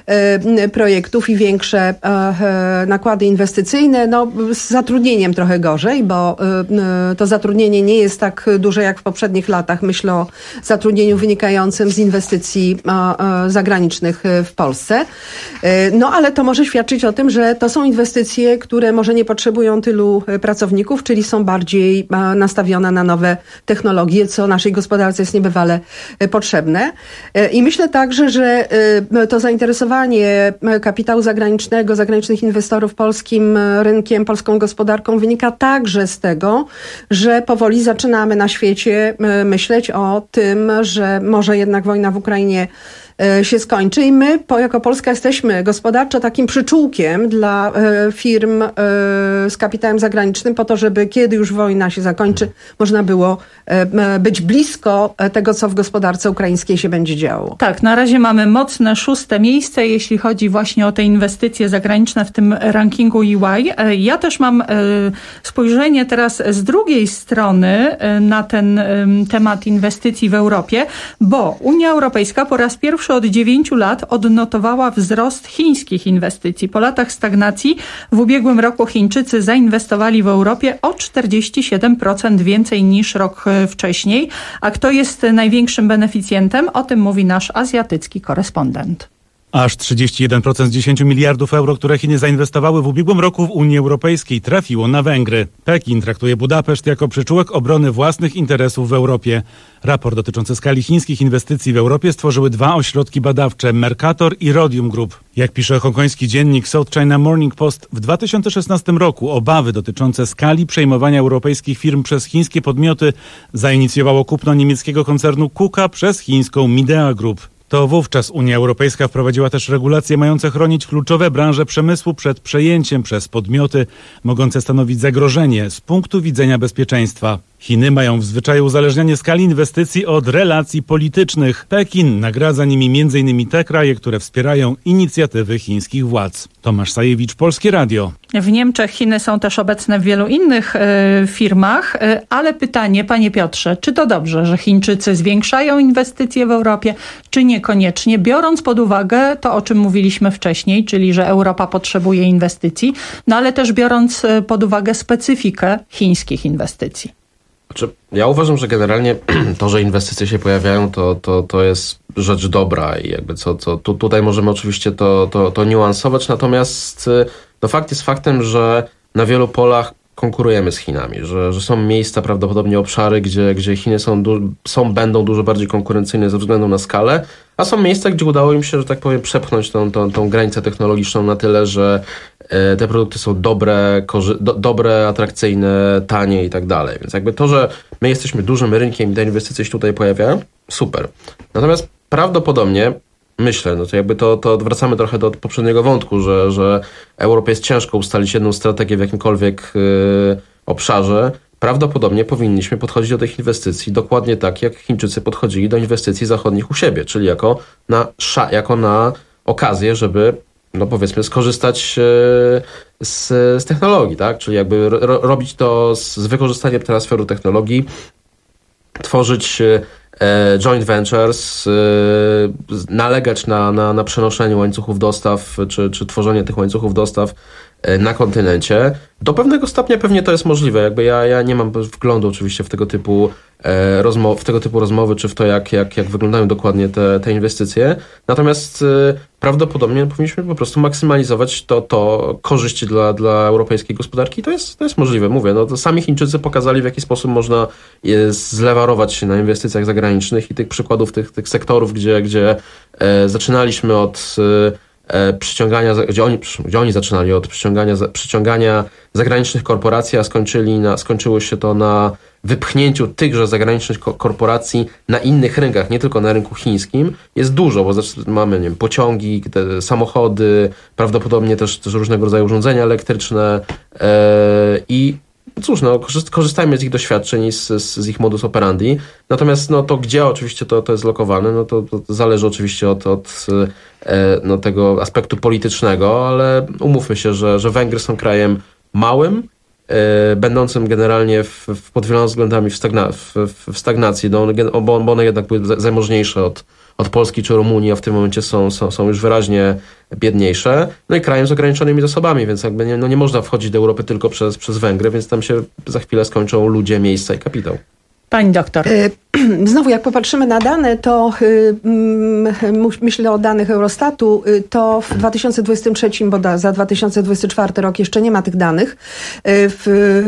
Speaker 7: yy, projektów i większe yy, nakłady inwestycyjne. No, z zatrudnieniem trochę gorzej, bo yy, to zatrudnienie nie jest tak duże jak w poprzednich latach. Myślę o zatrudnieniu wynikającym z inwestycji yy, zagranicznych w Polsce. Yy, no ale to może świadczyć o tym, że to są inwestycje, które może nie potrzebują tylu pracowników, czyli są bardziej nastawione na nowe technologie, co naszej gospodarce jest niebywale potrzebne. I myślę także, że to zainteresowanie kapitału zagranicznego, zagranicznych inwestorów polskim rynkiem, polską gospodarką wynika także z tego, że powoli zaczynamy na świecie myśleć o tym, że może jednak wojna w Ukrainie się skończy i my po, jako Polska jesteśmy gospodarczo takim przyczółkiem dla e, firm e, z kapitałem zagranicznym po to, żeby kiedy już wojna się zakończy, można było e, być blisko tego, co w gospodarce ukraińskiej się będzie działo.
Speaker 1: Tak, na razie mamy mocne szóste miejsce, jeśli chodzi właśnie o te inwestycje zagraniczne w tym rankingu E Y. Ja też mam e, spojrzenie teraz z drugiej strony e, na ten e, temat inwestycji w Europie, bo Unia Europejska po raz pierwszy od dziewięciu lat odnotowała wzrost chińskich inwestycji. Po latach stagnacji w ubiegłym roku Chińczycy zainwestowali w Europie o czterdzieści siedem procent więcej niż rok wcześniej. A kto jest największym beneficjentem? O tym mówi nasz azjatycki korespondent.
Speaker 10: Aż trzydzieści jeden procent z dziesięciu miliardów euro, które Chiny zainwestowały w ubiegłym roku w Unii Europejskiej, trafiło na Węgry. Pekin traktuje Budapeszt jako przyczółek obrony własnych interesów w Europie. Raport dotyczący skali chińskich inwestycji w Europie stworzyły dwa ośrodki badawcze, Mercator i Rhodium Group. Jak pisze hongkoński dziennik South China Morning Post, w dwa tysiące szesnastym roku obawy dotyczące skali przejmowania europejskich firm przez chińskie podmioty zainicjowało kupno niemieckiego koncernu Kuka przez chińską Midea Group. To wówczas Unia Europejska wprowadziła też regulacje mające chronić kluczowe branże przemysłu przed przejęciem przez podmioty mogące stanowić zagrożenie z punktu widzenia bezpieczeństwa. Chiny mają w zwyczaju uzależnianie skali inwestycji od relacji politycznych. Pekin nagradza nimi między innymi te kraje, które wspierają inicjatywy chińskich władz. Tomasz Sajewicz, Polskie Radio.
Speaker 1: W Niemczech Chiny są też obecne w wielu innych y, firmach, y, ale pytanie, panie Piotrze, czy to dobrze, że Chińczycy zwiększają inwestycje w Europie, czy niekoniecznie, biorąc pod uwagę to, o czym mówiliśmy wcześniej, czyli że Europa potrzebuje inwestycji, no ale też biorąc y, pod uwagę specyfikę chińskich inwestycji?
Speaker 8: Znaczy, ja uważam, że generalnie to, że inwestycje się pojawiają, to, to, to jest rzecz dobra i jakby co, co tu, tutaj możemy oczywiście to, to, to niuansować, natomiast no fakt jest faktem, że na wielu polach konkurujemy z Chinami, że, że są miejsca, prawdopodobnie obszary, gdzie, gdzie Chiny są, są, będą dużo bardziej konkurencyjne ze względu na skalę, a są miejsca, gdzie udało im się, że tak powiem, przepchnąć tą, tą, tą granicę technologiczną na tyle, że te produkty są dobre, korzy- do, dobre, atrakcyjne, tanie i tak dalej. Więc jakby to, że my jesteśmy dużym rynkiem i te inwestycje się tutaj pojawiają, super. Natomiast prawdopodobnie, myślę, no to jakby to, to wracamy trochę do poprzedniego wątku, że, że Europie jest ciężko ustalić jedną strategię w jakimkolwiek yy, obszarze. Prawdopodobnie powinniśmy podchodzić do tych inwestycji dokładnie tak, jak Chińczycy podchodzili do inwestycji zachodnich u siebie, czyli jako na, sza- jako na okazję, żeby no powiedzmy skorzystać z, z technologii, tak? Czyli jakby ro, robić to z, z wykorzystaniem transferu technologii, tworzyć e, joint ventures, e, nalegać na, na, na przenoszeniu łańcuchów dostaw, czy, czy tworzenie tych łańcuchów dostaw e, na kontynencie. Do pewnego stopnia pewnie to jest możliwe. Jakby ja, ja nie mam wglądu oczywiście w tego typu e, rozmowy, w tego typu rozmowy, czy w to, jak, jak, jak wyglądają dokładnie te, te inwestycje. Natomiast e, prawdopodobnie powinniśmy po prostu maksymalizować to, to korzyści dla, dla europejskiej gospodarki. To jest, to jest możliwe. Mówię, no to sami Chińczycy pokazali, w jaki sposób można e, zlewarować się na inwestycjach zagranicznych i tych przykładów, tych, tych sektorów, gdzie, gdzie e, zaczynaliśmy od przyciągania, gdzie oni, gdzie oni zaczynali od przyciągania, przyciągania zagranicznych korporacji, a skończyli na, skończyło się to na wypchnięciu tychże zagranicznych korporacji na innych rynkach, nie tylko na rynku chińskim, jest dużo, bo mamy, nie wiem, pociągi, te samochody, prawdopodobnie też, też różnego rodzaju urządzenia elektryczne yy, i cóż, no, korzystajmy z ich doświadczeń i z, z ich modus operandi. Natomiast no, to, gdzie oczywiście to, to jest lokowane, no, to, to zależy oczywiście od, od no, tego aspektu politycznego, ale umówmy się, że, że Węgry są krajem małym, e, będącym generalnie w, w, pod wieloma względami w, stagna, w, w stagnacji, no, bo, bo one jednak były zamożniejsze od, od Polski czy Rumunii, a w tym momencie są, są, są już wyraźnie biedniejsze, no i krajem z ograniczonymi zasobami, więc jakby nie, no nie można wchodzić do Europy tylko przez, przez Węgry, więc tam się za chwilę skończą ludzie, miejsca i kapitał.
Speaker 1: Pani doktor.
Speaker 7: Znowu, jak popatrzymy na dane, to myślę o danych Eurostatu, to w dwa tysiące dwudziestym trzecim, bo za dwa tysiące dwudziesty czwarty rok jeszcze nie ma tych danych. W,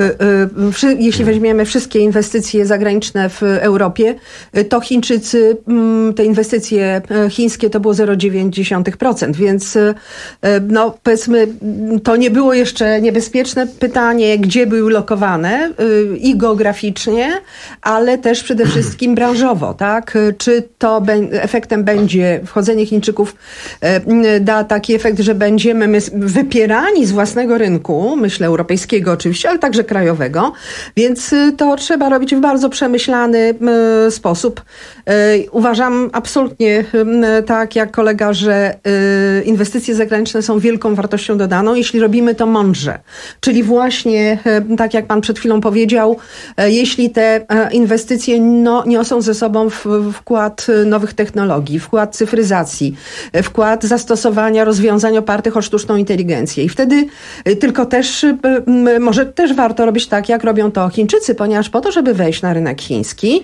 Speaker 7: w, jeśli weźmiemy wszystkie inwestycje zagraniczne w Europie, to Chińczycy, te inwestycje chińskie to było zero przecinek dziewięć procent, więc no powiedzmy, to nie było jeszcze niebezpieczne. Pytanie, gdzie były lokowane i geograficznie, ale też przede wszystkim branżowo, tak? Czy to be- efektem będzie wchodzenie Chińczyków e, da taki efekt, że będziemy my wypierani z własnego rynku, myślę europejskiego oczywiście, ale także krajowego, więc to trzeba robić w bardzo przemyślany e, sposób. E, uważam absolutnie e, tak jak kolega, że e, inwestycje zagraniczne są wielką wartością dodaną, jeśli robimy to mądrze. Czyli właśnie, e, tak jak pan przed chwilą powiedział, e, jeśli te e, inwestycje no, niosą ze sobą w, wkład nowych technologii, wkład cyfryzacji, wkład zastosowania rozwiązań opartych o sztuczną inteligencję. I wtedy tylko też, może też warto robić tak, jak robią to Chińczycy, ponieważ po to, żeby wejść na rynek chiński,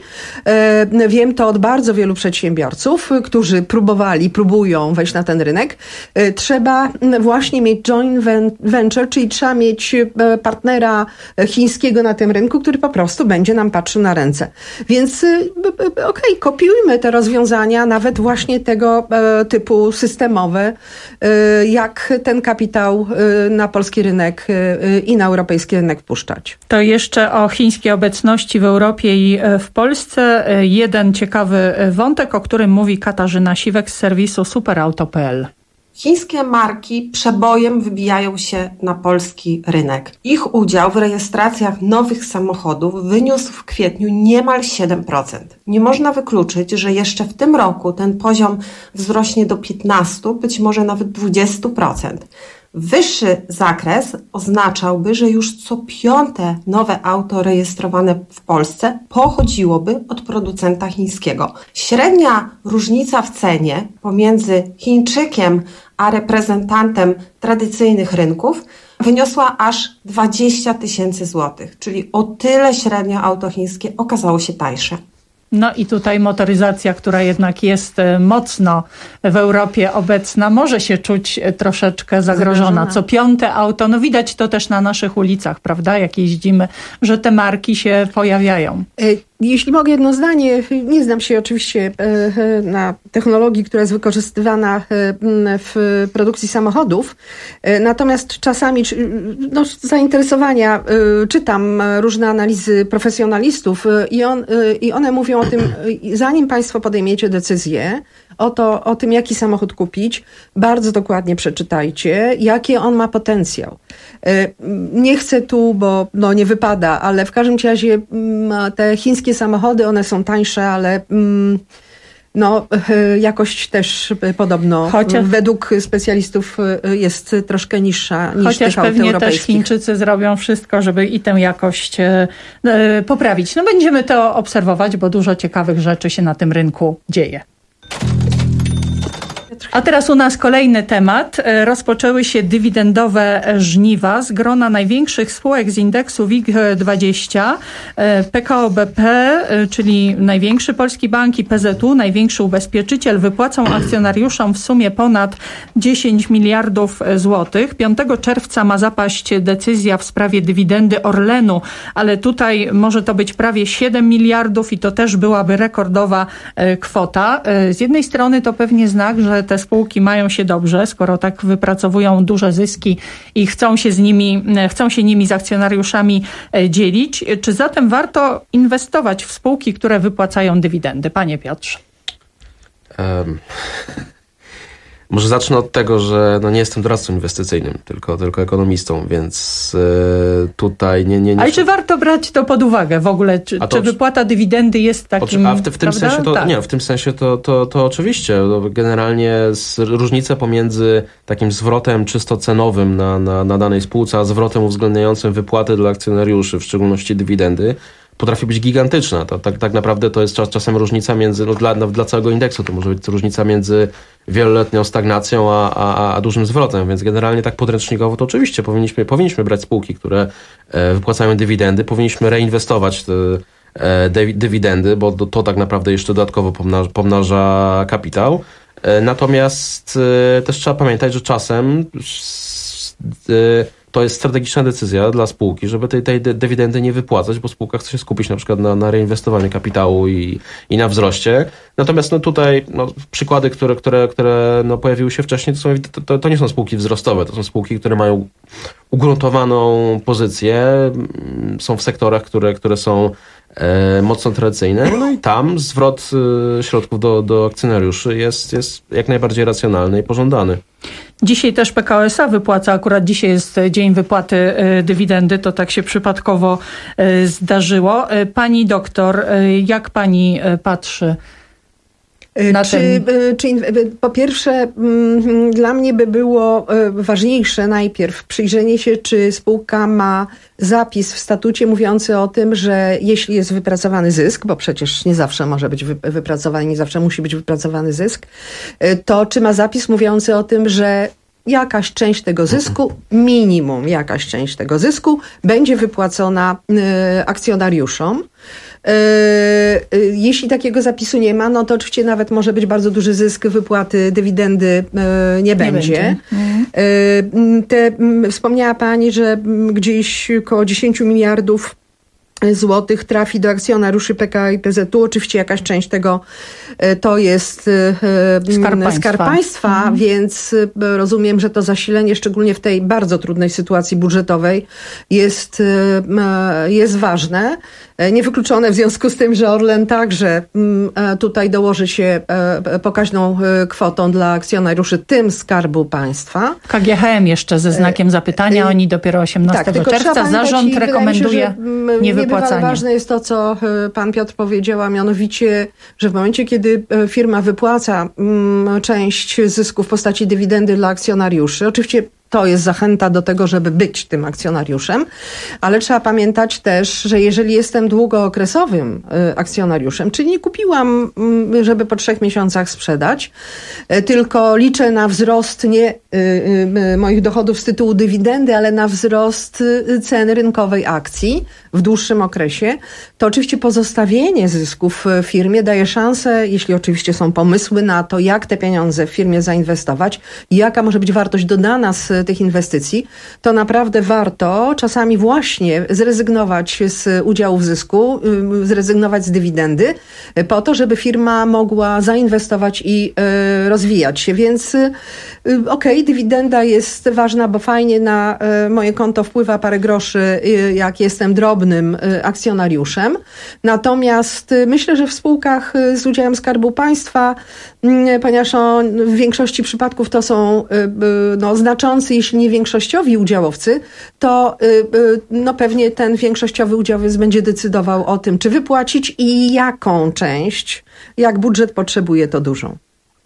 Speaker 7: wiem to od bardzo wielu przedsiębiorców, którzy próbowali, próbują wejść na ten rynek, trzeba właśnie mieć joint venture, czyli trzeba mieć partnera chińskiego na tym rynku, który po prostu będzie nam patrzył na ręce. Więc okej, okay, kopiujmy te rozwiązania, nawet właśnie tego e, typu systemowe, e, jak ten kapitał e, na polski rynek e, i na europejski rynek wpuszczać.
Speaker 1: To jeszcze o chińskiej obecności w Europie i w Polsce. Jeden ciekawy wątek, o którym mówi Katarzyna Siwek z serwisu superauto kropka p l.
Speaker 3: Chińskie marki przebojem wybijają się na polski rynek. Ich udział w rejestracjach nowych samochodów wyniósł w kwietniu niemal siedem procent. Nie można wykluczyć, że jeszcze w tym roku ten poziom wzrośnie do piętnastu, być może nawet dwudziestu procent. Wyższy zakres oznaczałby, że już co piąte nowe auto rejestrowane w Polsce pochodziłoby od producenta chińskiego. Średnia różnica w cenie pomiędzy Chińczykiem a reprezentantem tradycyjnych rynków wyniosła aż dwadzieścia tysięcy złotych, czyli o tyle średnio auto chińskie okazało się tańsze.
Speaker 1: No i tutaj motoryzacja, która jednak jest mocno w Europie obecna, może się czuć troszeczkę zagrożona. zagrożona. Co piąte auto, no widać to też na naszych ulicach, prawda, jak jeździmy, że te marki się pojawiają.
Speaker 7: Jeśli mogę jedno zdanie, nie znam się oczywiście na technologii, która jest wykorzystywana w produkcji samochodów, natomiast czasami no, z zainteresowania czytam różne analizy profesjonalistów i, on, i one mówią o tym, zanim Państwo podejmiecie decyzję o, to, o tym, jaki samochód kupić, bardzo dokładnie przeczytajcie, jaki on ma potencjał. Nie chcę tu, bo no, nie wypada, ale w każdym razie te chińskie samochody, one są tańsze, ale no, jakość też podobno Chociaż, według specjalistów jest troszkę niższa niż
Speaker 1: Chociaż
Speaker 7: tych aut
Speaker 1: pewnie
Speaker 7: europejskich.
Speaker 1: też Chińczycy zrobią wszystko, żeby i tę jakość poprawić. No będziemy to obserwować, bo dużo ciekawych rzeczy się na tym rynku dzieje. A teraz u nas kolejny temat. Rozpoczęły się dywidendowe żniwa z grona największych spółek z indeksu WIG dwadzieścia. P K O B P, czyli największy polski bank, i P Z U, największy ubezpieczyciel, wypłacą akcjonariuszom w sumie ponad dziesięć miliardów złotych. piątego czerwca ma zapaść decyzja w sprawie dywidendy Orlenu, ale tutaj może to być prawie siedem miliardów i to też byłaby rekordowa kwota. Z jednej strony to pewnie znak, że te te spółki mają się dobrze, skoro tak wypracowują duże zyski i chcą się z nimi, chcą się nimi z akcjonariuszami dzielić. Czy zatem warto inwestować w spółki, które wypłacają dywidendy? Panie Piotrze.
Speaker 8: Um. Może zacznę od tego, że no nie jestem doradcą inwestycyjnym, tylko, tylko ekonomistą, więc yy, tutaj nie... nie, nie
Speaker 1: Ale czy warto brać to pod uwagę w ogóle? Czy,
Speaker 8: to,
Speaker 1: czy wypłata dywidendy jest takim...
Speaker 8: A w, w tym sensie to, tak. nie, w tym sensie to, to, to oczywiście. Generalnie różnica pomiędzy takim zwrotem czysto cenowym na, na, na danej spółce, a zwrotem uwzględniającym wypłaty dla akcjonariuszy, w szczególności dywidendy, potrafi być gigantyczna. To, tak, tak naprawdę to jest czas, czasem różnica między, no dla, no dla całego indeksu to może być różnica między wieloletnią stagnacją a, a, a dużym zwrotem, więc generalnie tak podręcznikowo to oczywiście powinniśmy, powinniśmy brać spółki, które e, wypłacają dywidendy, powinniśmy reinwestować te e, dywidendy, bo to, to tak naprawdę jeszcze dodatkowo pomnaża, pomnaża kapitał. E, natomiast e, też trzeba pamiętać, że czasem e, to jest strategiczna decyzja dla spółki, żeby tej, tej dywidendy nie wypłacać, bo spółka chce się skupić na przykład na, na reinwestowaniu kapitału i, i na wzroście. Natomiast no tutaj no, przykłady, które, które, które no, pojawiły się wcześniej, to, są, to, to nie są spółki wzrostowe, to są spółki, które mają ugruntowaną pozycję, są w sektorach, które, które są e, mocno tradycyjne, no i tam zwrot e, środków do, do akcjonariuszy jest, jest jak najbardziej racjonalny i pożądany.
Speaker 1: Dzisiaj też P K O S A wypłaca, akurat dzisiaj jest dzień wypłaty dywidendy, to tak się przypadkowo zdarzyło. Pani doktor, jak pani patrzy na
Speaker 7: czy,
Speaker 1: ten...
Speaker 7: czy po pierwsze dla mnie by było ważniejsze najpierw przyjrzenie się, czy spółka ma zapis w statucie mówiący o tym, że jeśli jest wypracowany zysk, bo przecież nie zawsze może być wypracowany, nie zawsze musi być wypracowany zysk, to czy ma zapis mówiący o tym, że jakaś część tego zysku, minimum jakaś część tego zysku będzie wypłacona akcjonariuszom. Jeśli takiego zapisu nie ma, no to oczywiście nawet może być bardzo duży zysk, wypłaty dywidendy nie, nie będzie. będzie. Te, wspomniała pani, że gdzieś około dziesięć miliardów złotych trafi do akcjonariuszy P K O i P Z U. Oczywiście jakaś część tego to jest Skarb Państwa, Skarb Państwa mhm. więc rozumiem, że to zasilenie, szczególnie w tej bardzo trudnej sytuacji budżetowej, jest, jest ważne. Niewykluczone w związku z tym, że Orlen także tutaj dołoży się pokaźną kwotą dla akcjonariuszy, tym Skarbu Państwa.
Speaker 1: K G H M jeszcze ze znakiem zapytania, oni dopiero osiemnastego
Speaker 7: tak,
Speaker 1: czerwca. Zarząd rekomenduje się, nie wypłacanie.
Speaker 7: Ważne jest to, co pan Piotr powiedział, a mianowicie, że w momencie, kiedy firma wypłaca część zysku w postaci dywidendy dla akcjonariuszy, oczywiście to jest zachęta do tego, żeby być tym akcjonariuszem, ale trzeba pamiętać też, że jeżeli jestem długookresowym akcjonariuszem, czyli nie kupiłam, żeby po trzech miesiącach sprzedać, tylko liczę na wzrost nie moich dochodów z tytułu dywidendy, ale na wzrost ceny rynkowej akcji w dłuższym okresie, to oczywiście pozostawienie zysków w firmie daje szansę, jeśli oczywiście są pomysły na to, jak te pieniądze w firmie zainwestować, jaka może być wartość dodana z tych inwestycji, to naprawdę warto czasami właśnie zrezygnować z udziału w zysku, zrezygnować z dywidendy, po to, żeby firma mogła zainwestować i y, rozwijać się. Więc y, okej, okay, dywidenda jest ważna, bo fajnie na y, moje konto wpływa parę groszy, y, jak jestem drobnym y, akcjonariuszem. Natomiast y, myślę, że w spółkach y, z udziałem Skarbu Państwa, y, ponieważ on, w większości przypadków to są y, y, no, znaczący, jeśli nie większościowi udziałowcy, to y, y, no, pewnie ten większościowy udziałowiec będzie decydował o tym, czy wypłacić i jaką część, jak budżet potrzebuje, to dużą.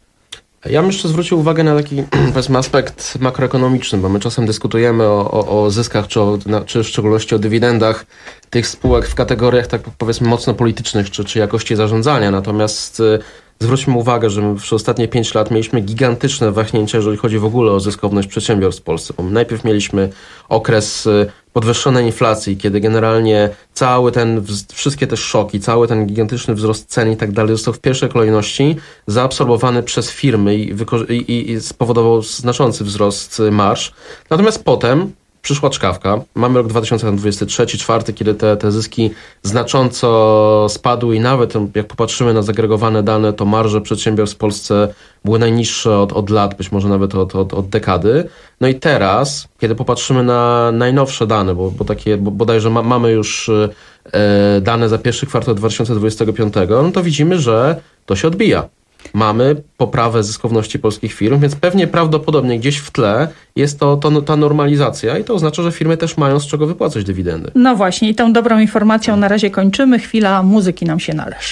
Speaker 8: Ja bym jeszcze zwrócił uwagę na taki, powiedzmy, aspekt makroekonomiczny, bo my czasem dyskutujemy o, o, o zyskach, czy, o, czy w szczególności o dywidendach tych spółek w kategoriach, tak powiedzmy, mocno politycznych, czy, czy jakości zarządzania. Natomiast y, zwróćmy uwagę, że my przez ostatnie pięć lat mieliśmy gigantyczne wahnięcia, jeżeli chodzi w ogóle o zyskowność przedsiębiorstw w Polsce. Bo najpierw mieliśmy okres y, podwyższonej inflacji, kiedy generalnie cały ten, wszystkie te szoki, cały ten gigantyczny wzrost cen i tak dalej został w pierwszej kolejności zaabsorbowany przez firmy i, i, i spowodował znaczący wzrost marż. Natomiast potem przyszła czkawka. Mamy rok dwa tysiące dwudziesty trzeci, dwudziesty czwarty, kiedy te, te zyski znacząco spadły i nawet jak popatrzymy na zagregowane dane, to marże przedsiębiorstw w Polsce były najniższe od, od lat, być może nawet od, od, od dekady. No i teraz, kiedy popatrzymy na najnowsze dane, bo, bo takie bo, bodajże ma, mamy już e, dane za pierwszy kwartał dwa tysiące dwudziestego piątego, no to widzimy, że to się odbija. Mamy poprawę zyskowności polskich firm, więc pewnie prawdopodobnie gdzieś w tle jest to, to ta normalizacja i to oznacza, że firmy też mają z czego wypłacać dywidendy.
Speaker 1: No właśnie i tą dobrą informacją na razie kończymy. Chwila muzyki nam się należy.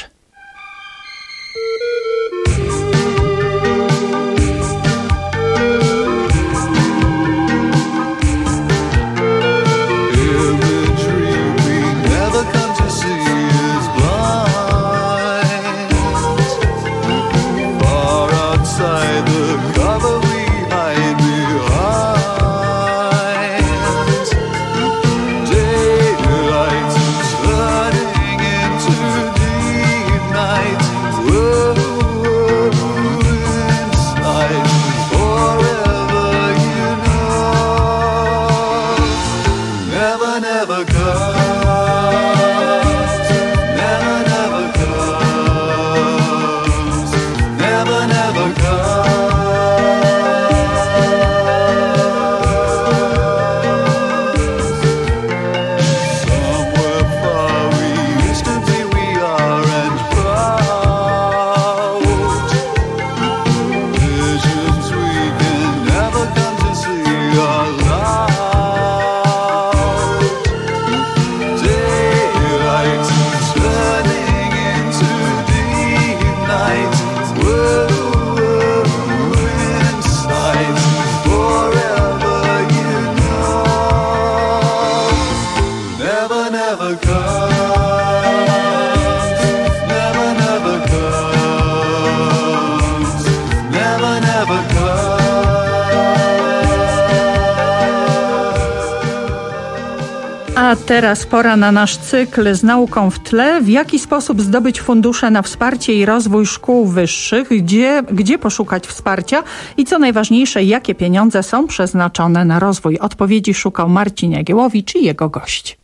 Speaker 1: A teraz pora na nasz cykl z nauką w tle. W jaki sposób zdobyć fundusze na wsparcie i rozwój szkół wyższych? Gdzie, gdzie poszukać wsparcia? I co najważniejsze, jakie pieniądze są przeznaczone na rozwój? Odpowiedzi szukał Marcin Jagiełowicz i jego gość.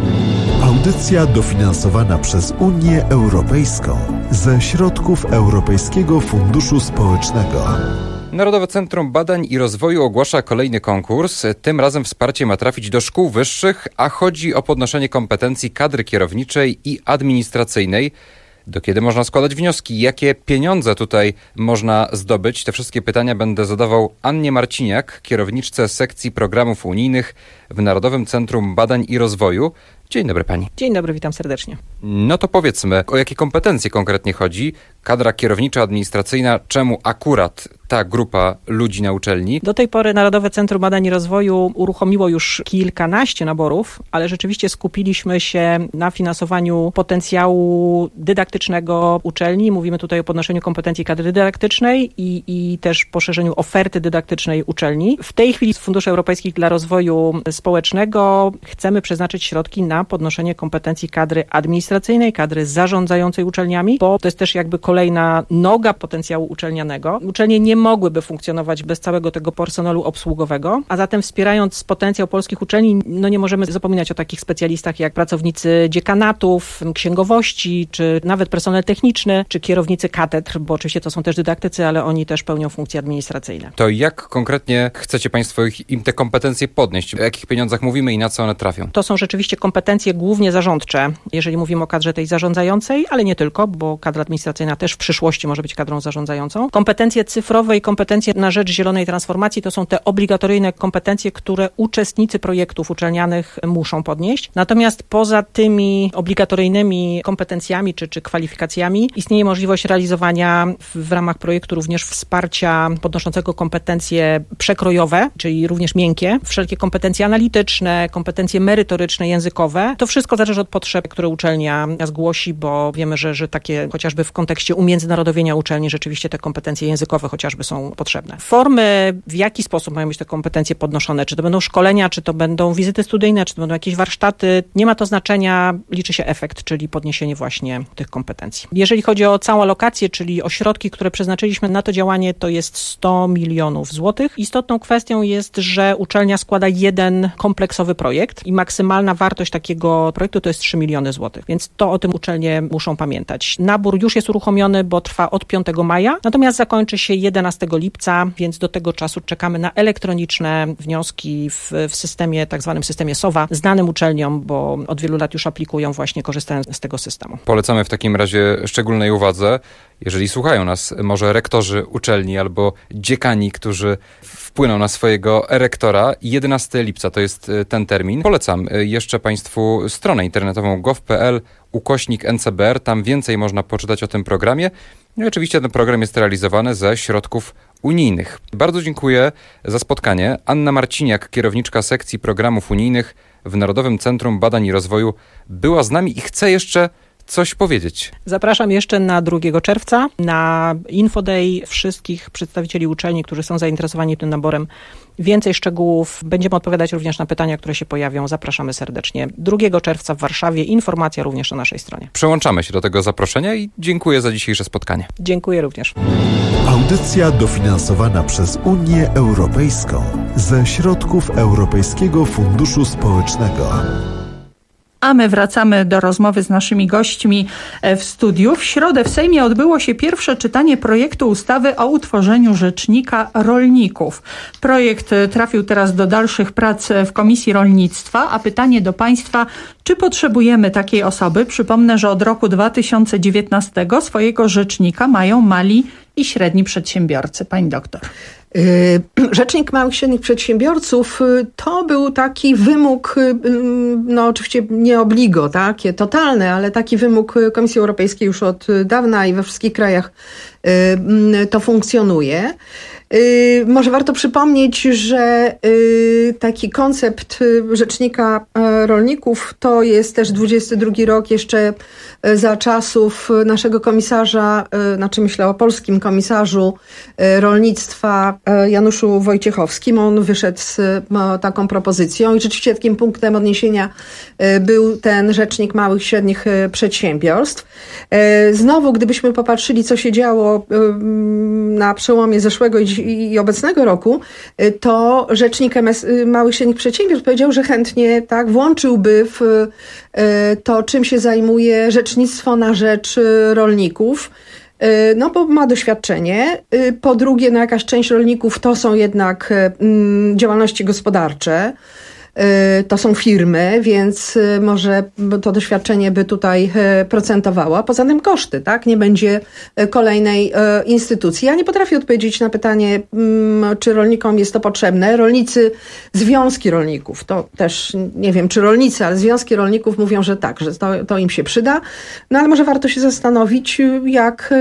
Speaker 11: Audycja dofinansowana przez Unię Europejską ze środków Europejskiego Funduszu Społecznego.
Speaker 12: Narodowe Centrum Badań i Rozwoju ogłasza kolejny konkurs. Tym razem wsparcie ma trafić do szkół wyższych, a chodzi o podnoszenie kompetencji kadry kierowniczej i administracyjnej. Do kiedy można składać wnioski? Jakie pieniądze tutaj można zdobyć? Te wszystkie pytania będę zadawał Annie Marciniak, kierowniczce sekcji programów unijnych w Narodowym Centrum Badań i Rozwoju. Dzień dobry pani.
Speaker 13: Dzień dobry, witam serdecznie.
Speaker 12: No to powiedzmy, o jakie kompetencje konkretnie chodzi? Kadra kierownicza, administracyjna, czemu akurat ta grupa ludzi na uczelni?
Speaker 13: Do tej pory Narodowe Centrum Badań i Rozwoju uruchomiło już kilkanaście naborów, ale rzeczywiście skupiliśmy się na finansowaniu potencjału dydaktycznego uczelni. Mówimy tutaj o podnoszeniu kompetencji kadry dydaktycznej i, i też poszerzeniu oferty dydaktycznej uczelni. W tej chwili z Funduszy Europejskich dla Rozwoju Społecznego chcemy przeznaczyć środki na podnoszenie kompetencji kadry administracyjnej, kadry zarządzającej uczelniami, bo to jest też jakby kolejna noga potencjału uczelnianego. Uczelnie nie mogłyby funkcjonować bez całego tego personelu obsługowego, a zatem wspierając potencjał polskich uczelni, no nie możemy zapominać o takich specjalistach jak pracownicy dziekanatów, księgowości, czy nawet personel techniczny, czy kierownicy katedr, bo oczywiście to są też dydaktycy, ale oni też pełnią funkcje administracyjne.
Speaker 12: To jak konkretnie chcecie państwo ich, im te kompetencje podnieść? O jakich pieniądzach mówimy i na co one trafią?
Speaker 13: To są rzeczywiście kompetencje głównie zarządcze, jeżeli mówimy o kadrze tej zarządzającej, ale nie tylko, bo kadra administracyjna też w przyszłości może być kadrą zarządzającą. Kompetencje cyfrowe i kompetencje na rzecz zielonej transformacji to są te obligatoryjne kompetencje, które uczestnicy projektów uczelnianych muszą podnieść. Natomiast poza tymi obligatoryjnymi kompetencjami czy, czy kwalifikacjami istnieje możliwość realizowania w, w ramach projektu również wsparcia podnoszącego kompetencje przekrojowe, czyli również miękkie, wszelkie kompetencje analityczne, kompetencje merytoryczne, językowe. To wszystko zależy od potrzeb, które uczelnia uczelnia zgłosi, bo wiemy, że, że takie chociażby w kontekście umiędzynarodowienia uczelni rzeczywiście te kompetencje językowe chociażby są potrzebne. Formy, w jaki sposób mają być te kompetencje podnoszone, czy to będą szkolenia, czy to będą wizyty studyjne, czy to będą jakieś warsztaty, nie ma to znaczenia, liczy się efekt, czyli podniesienie właśnie tych kompetencji. Jeżeli chodzi o całą alokację, czyli o środki, które przeznaczyliśmy na to działanie, to jest sto milionów złotych. Istotną kwestią jest, że uczelnia składa jeden kompleksowy projekt i maksymalna wartość takiego projektu to jest trzy miliony złotych, więc to o tym uczelnie muszą pamiętać. Nabór już jest uruchomiony, bo trwa od piątego maja, natomiast zakończy się jedenastego lipca, więc do tego czasu czekamy na elektroniczne wnioski w, w systemie, tak zwanym systemie SOWA, znanym uczelniom, bo od wielu lat już aplikują właśnie korzystając z tego systemu.
Speaker 12: Polecamy w takim razie szczególnej uwadze, jeżeli słuchają nas może rektorzy uczelni albo dziekani, którzy wpłyną na swojego rektora. jedenastego lipca to jest ten termin. Polecam jeszcze Państwu stronę internetową gov kropka p l ukośnik N C B R. Tam więcej można poczytać o tym programie. No i oczywiście ten program jest realizowany ze środków unijnych. Bardzo dziękuję za spotkanie. Anna Marciniak, kierowniczka sekcji programów unijnych w Narodowym Centrum Badań i Rozwoju, była z nami i chce jeszcze coś powiedzieć.
Speaker 13: Zapraszam jeszcze na drugiego czerwca na Infoday wszystkich przedstawicieli uczelni, którzy są zainteresowani tym naborem. Więcej szczegółów. Będziemy odpowiadać również na pytania, które się pojawią. Zapraszamy serdecznie. drugiego czerwca w Warszawie. Informacja również na naszej stronie.
Speaker 12: Przełączamy się do tego zaproszenia i dziękuję za dzisiejsze spotkanie.
Speaker 13: Dziękuję również.
Speaker 11: Audycja dofinansowana przez Unię Europejską ze środków Europejskiego Funduszu Społecznego.
Speaker 1: A my wracamy do rozmowy z naszymi gośćmi w studiu. W środę w Sejmie odbyło się pierwsze czytanie projektu ustawy o utworzeniu Rzecznika Rolników. Projekt trafił teraz do dalszych prac w Komisji Rolnictwa, a pytanie do Państwa, czy potrzebujemy takiej osoby? Przypomnę, że od roku dwa tysiące dziewiętnastego swojego rzecznika mają mali i średni przedsiębiorcy. Pani doktor.
Speaker 7: Rzecznik Małych i Średnich Przedsiębiorców to był taki wymóg, no oczywiście nie obligo, takie totalne, ale taki wymóg Komisji Europejskiej już od dawna i we wszystkich krajach to funkcjonuje. Może warto przypomnieć, że taki koncept Rzecznika Rolników to jest też dwudziesty drugi rok jeszcze za czasów naszego komisarza, znaczy myślę o polskim komisarzu rolnictwa Januszu Wojciechowskim. On wyszedł z taką propozycją i rzeczywiście takim punktem odniesienia był ten Rzecznik Małych i Średnich Przedsiębiorstw. Znowu, gdybyśmy popatrzyli, co się działo na przełomie zeszłego i i obecnego roku, to Rzecznik M S Małych i Średnich Przedsiębiorstw powiedział, że chętnie tak włączyłby w to, czym się zajmuje rzecznictwo na rzecz rolników. No bo ma doświadczenie. Po drugie, no jakaś część rolników to są jednak działalności gospodarcze. To są firmy, więc może to doświadczenie by tutaj procentowało. A poza tym koszty, tak? Nie będzie kolejnej instytucji. Ja nie potrafię odpowiedzieć na pytanie, czy rolnikom jest to potrzebne. Rolnicy, związki rolników, to też nie wiem, czy rolnicy, ale związki rolników mówią, że tak, że to, to im się przyda. No ale może warto się zastanowić, jak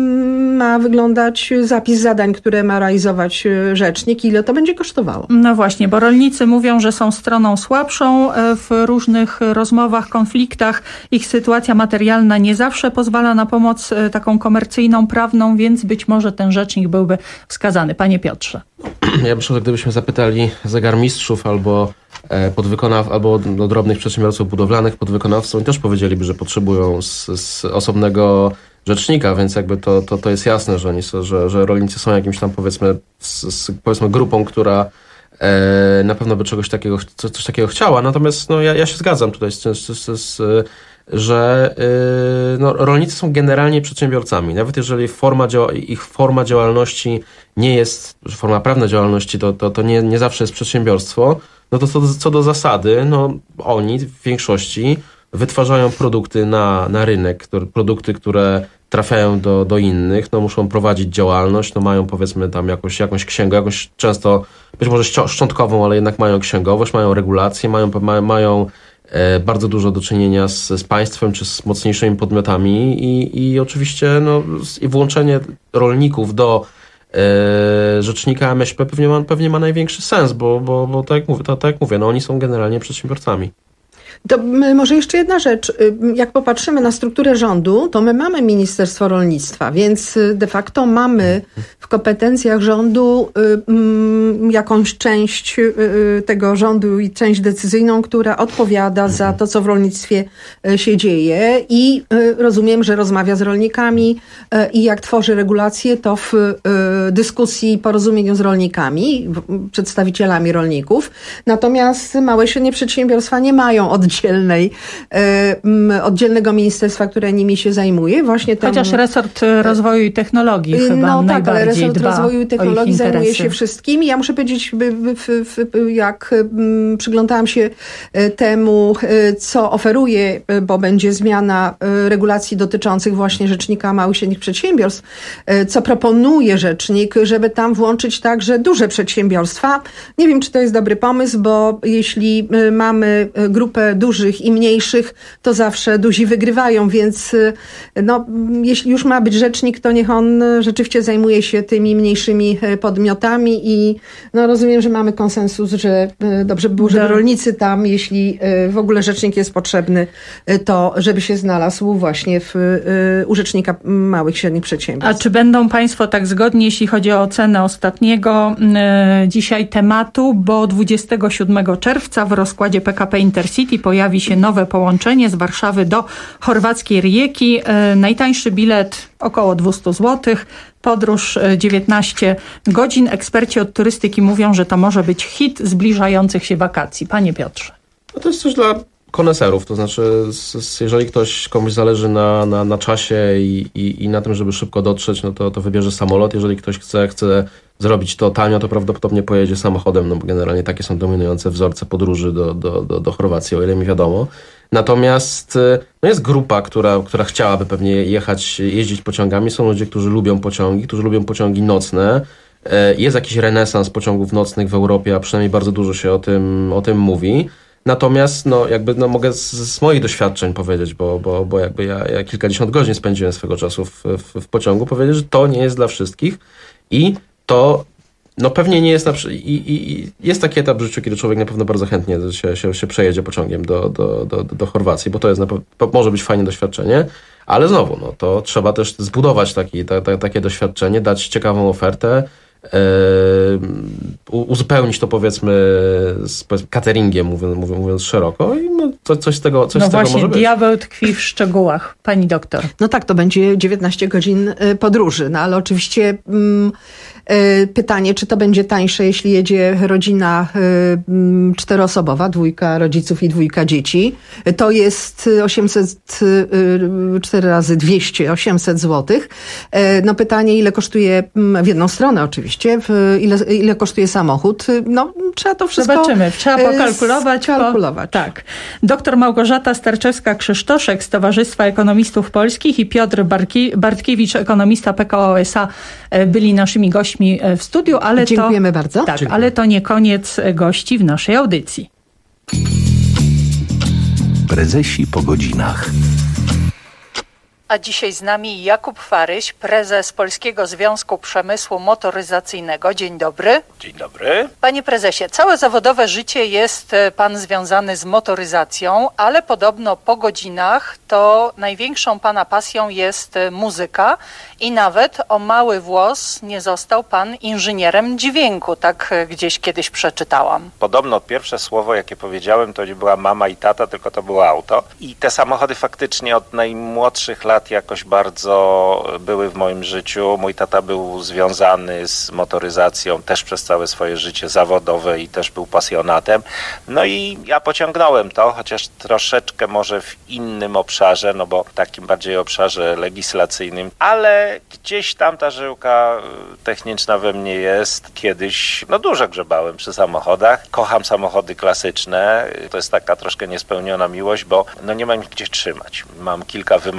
Speaker 7: ma wyglądać zapis zadań, które ma realizować rzecznik, ile to będzie kosztowało.
Speaker 1: No właśnie, bo rolnicy mówią, że są stroną słabszą w różnych rozmowach, konfliktach. Ich sytuacja materialna nie zawsze pozwala na pomoc taką komercyjną, prawną, więc być może ten rzecznik byłby wskazany. Panie Piotrze.
Speaker 8: Ja myślę, że gdybyśmy zapytali zegarmistrzów albo podwykonaw, albo do drobnych przedsiębiorców budowlanych, podwykonawców, oni też powiedzieliby, że potrzebują z, z osobnego rzecznika, więc jakby to, to, to jest jasne, że, oni są, że, że rolnicy są jakimś tam powiedzmy, z, z, powiedzmy grupą, która e, na pewno by czegoś takiego, coś, coś takiego chciała. Natomiast no, ja, ja się zgadzam tutaj, z, z, z, z, że e, no, rolnicy są generalnie przedsiębiorcami. Nawet jeżeli forma dzia- ich forma działalności nie jest, forma prawna działalności to, to, to nie, nie zawsze jest przedsiębiorstwo, no to co do, co do zasady, no oni w większości wytwarzają produkty na, na rynek, które, produkty, które trafiają do, do innych, no muszą prowadzić działalność, no mają powiedzmy tam jakąś, jakąś księgę, jakąś często, być może szczątkową, ale jednak mają księgowość, mają regulacje, mają, mają, mają e, bardzo dużo do czynienia z, z państwem czy z mocniejszymi podmiotami i, i oczywiście no, i włączenie rolników do e, rzecznika M S P pewnie ma, pewnie ma największy sens, bo, bo, bo tak jak mówię, tak, tak jak mówię, no oni są generalnie przedsiębiorcami.
Speaker 7: To może jeszcze jedna rzecz. Jak popatrzymy na strukturę rządu, to my mamy Ministerstwo Rolnictwa, więc de facto mamy w kompetencjach rządu jakąś część tego rządu i część decyzyjną, która odpowiada za to, co w rolnictwie się dzieje i rozumiem, że rozmawia z rolnikami i jak tworzy regulacje, to w dyskusji i porozumieniu z rolnikami, przedstawicielami rolników. Natomiast małe i średnie przedsiębiorstwa nie mają oddzielnej, oddzielnego ministerstwa, które nimi się zajmuje. Właśnie tam,
Speaker 1: Chociaż resort rozwoju i technologii chyba
Speaker 7: no tak, ale
Speaker 1: najbardziej
Speaker 7: resort
Speaker 1: dba
Speaker 7: rozwoju i technologii zajmuje
Speaker 1: interesy.
Speaker 7: się wszystkim. Ja muszę powiedzieć, jak przyglądałam się temu, co oferuje, bo będzie zmiana regulacji dotyczących właśnie Rzecznika Małych i Średnich Przedsiębiorstw, co proponuje Rzecznik, żeby tam włączyć także duże przedsiębiorstwa. Nie wiem, czy to jest dobry pomysł, bo jeśli mamy grupę dużych i mniejszych, to zawsze duzi wygrywają, więc no, jeśli już ma być rzecznik, to niech on rzeczywiście zajmuje się tymi mniejszymi podmiotami i no, rozumiem, że mamy konsensus, że dobrze by było, żeby rolnicy tam, jeśli w ogóle rzecznik jest potrzebny, to żeby się znalazł właśnie w, u Rzecznika Małych i Średnich Przedsiębiorstw.
Speaker 1: A czy będą Państwo tak zgodni, jeśli chodzi o ocenę ostatniego e, dzisiaj tematu, bo dwudziestego siódmego czerwca w rozkładzie P K P Intercity pojawi się nowe połączenie z Warszawy do chorwackiej Rijeki. E, najtańszy bilet około dwieście złotych. Podróż dziewiętnaście godzin. Eksperci od turystyki mówią, że to może być hit zbliżających się wakacji. Panie Piotrze.
Speaker 8: No to jest coś dla koneserów, to znaczy jeżeli ktoś, komuś zależy na, na, na czasie i, i, i na tym, żeby szybko dotrzeć, no to, to wybierze samolot. Jeżeli ktoś chce, chce zrobić to tanio, to prawdopodobnie pojedzie samochodem, no bo generalnie takie są dominujące wzorce podróży do, do, do, do Chorwacji, o ile mi wiadomo. Natomiast no jest grupa, która, która chciałaby pewnie jechać, jeździć pociągami. Są ludzie, którzy lubią pociągi, którzy lubią pociągi nocne. Jest jakiś renesans pociągów nocnych w Europie, a przynajmniej bardzo dużo się o tym, o tym mówi. Natomiast no jakby no mogę z, z moich doświadczeń powiedzieć, bo, bo, bo jakby ja, ja kilkadziesiąt godzin spędziłem swego czasu w, w, w pociągu, powiedzieć, że to nie jest dla wszystkich i to no pewnie nie jest na i, i jest taki etap w życiu, kiedy człowiek na pewno bardzo chętnie się, się, się przejedzie pociągiem do, do, do, do Chorwacji, bo to jest na pewno, może być fajne doświadczenie, ale znowu, no to trzeba też zbudować taki, ta, ta, takie doświadczenie, dać ciekawą ofertę, Yy, uzupełnić to powiedzmy z cateringiem, mówiąc, mówiąc szeroko i no, to, coś z tego, coś
Speaker 1: no
Speaker 8: z tego
Speaker 1: właśnie,
Speaker 8: może być.
Speaker 1: diabeł tkwi w szczegółach. Pani doktor.
Speaker 7: No tak, to będzie dziewiętnaście godzin podróży, no ale oczywiście mm, y, pytanie, czy to będzie tańsze, jeśli jedzie rodzina y, czteroosobowa, dwójka rodziców i dwójka dzieci. To jest osiemset, y, cztery razy dwieście, osiemset złotych. Y, no pytanie, ile kosztuje, w jedną stronę oczywiście, w, ile, ile kosztuje samochód. No trzeba to wszystko
Speaker 1: Zobaczymy, trzeba pokalkulować.
Speaker 7: Kalkulować.
Speaker 1: Po, tak. Doktor Małgorzata Starczewska-Krzysztoszek z Towarzystwa Ekonomistów Polskich i Piotr Barki, Bartkiewicz, ekonomista P K O S A, byli naszymi gośćmi w studiu, ale
Speaker 7: Dziękujemy
Speaker 1: to,
Speaker 7: bardzo.
Speaker 1: Tak,
Speaker 7: Dziękuję.
Speaker 1: ale to nie koniec gości w naszej audycji.
Speaker 11: Prezesi po godzinach.
Speaker 1: A dzisiaj z nami Jakub Faryś, prezes Polskiego Związku Przemysłu Motoryzacyjnego. Dzień dobry.
Speaker 14: Dzień dobry.
Speaker 1: Panie prezesie, całe zawodowe życie jest pan związany z motoryzacją, ale podobno po godzinach to największą pana pasją jest muzyka i nawet o mały włos nie został pan inżynierem dźwięku, tak gdzieś kiedyś przeczytałam.
Speaker 14: Podobno pierwsze słowo, jakie powiedziałem, to nie była mama i tata, tylko to było auto. I te samochody faktycznie od najmłodszych lat jakoś bardzo były w moim życiu. Mój tata był związany z motoryzacją też przez całe swoje życie zawodowe i też był pasjonatem. No i ja pociągnąłem to, chociaż troszeczkę może w innym obszarze, no bo takim bardziej obszarze legislacyjnym, ale gdzieś tam ta żyłka techniczna we mnie jest. Kiedyś no dużo grzebałem przy samochodach. Kocham samochody klasyczne. To jest taka troszkę niespełniona miłość, bo no nie mam ich gdzie trzymać. Mam kilka wymarzonych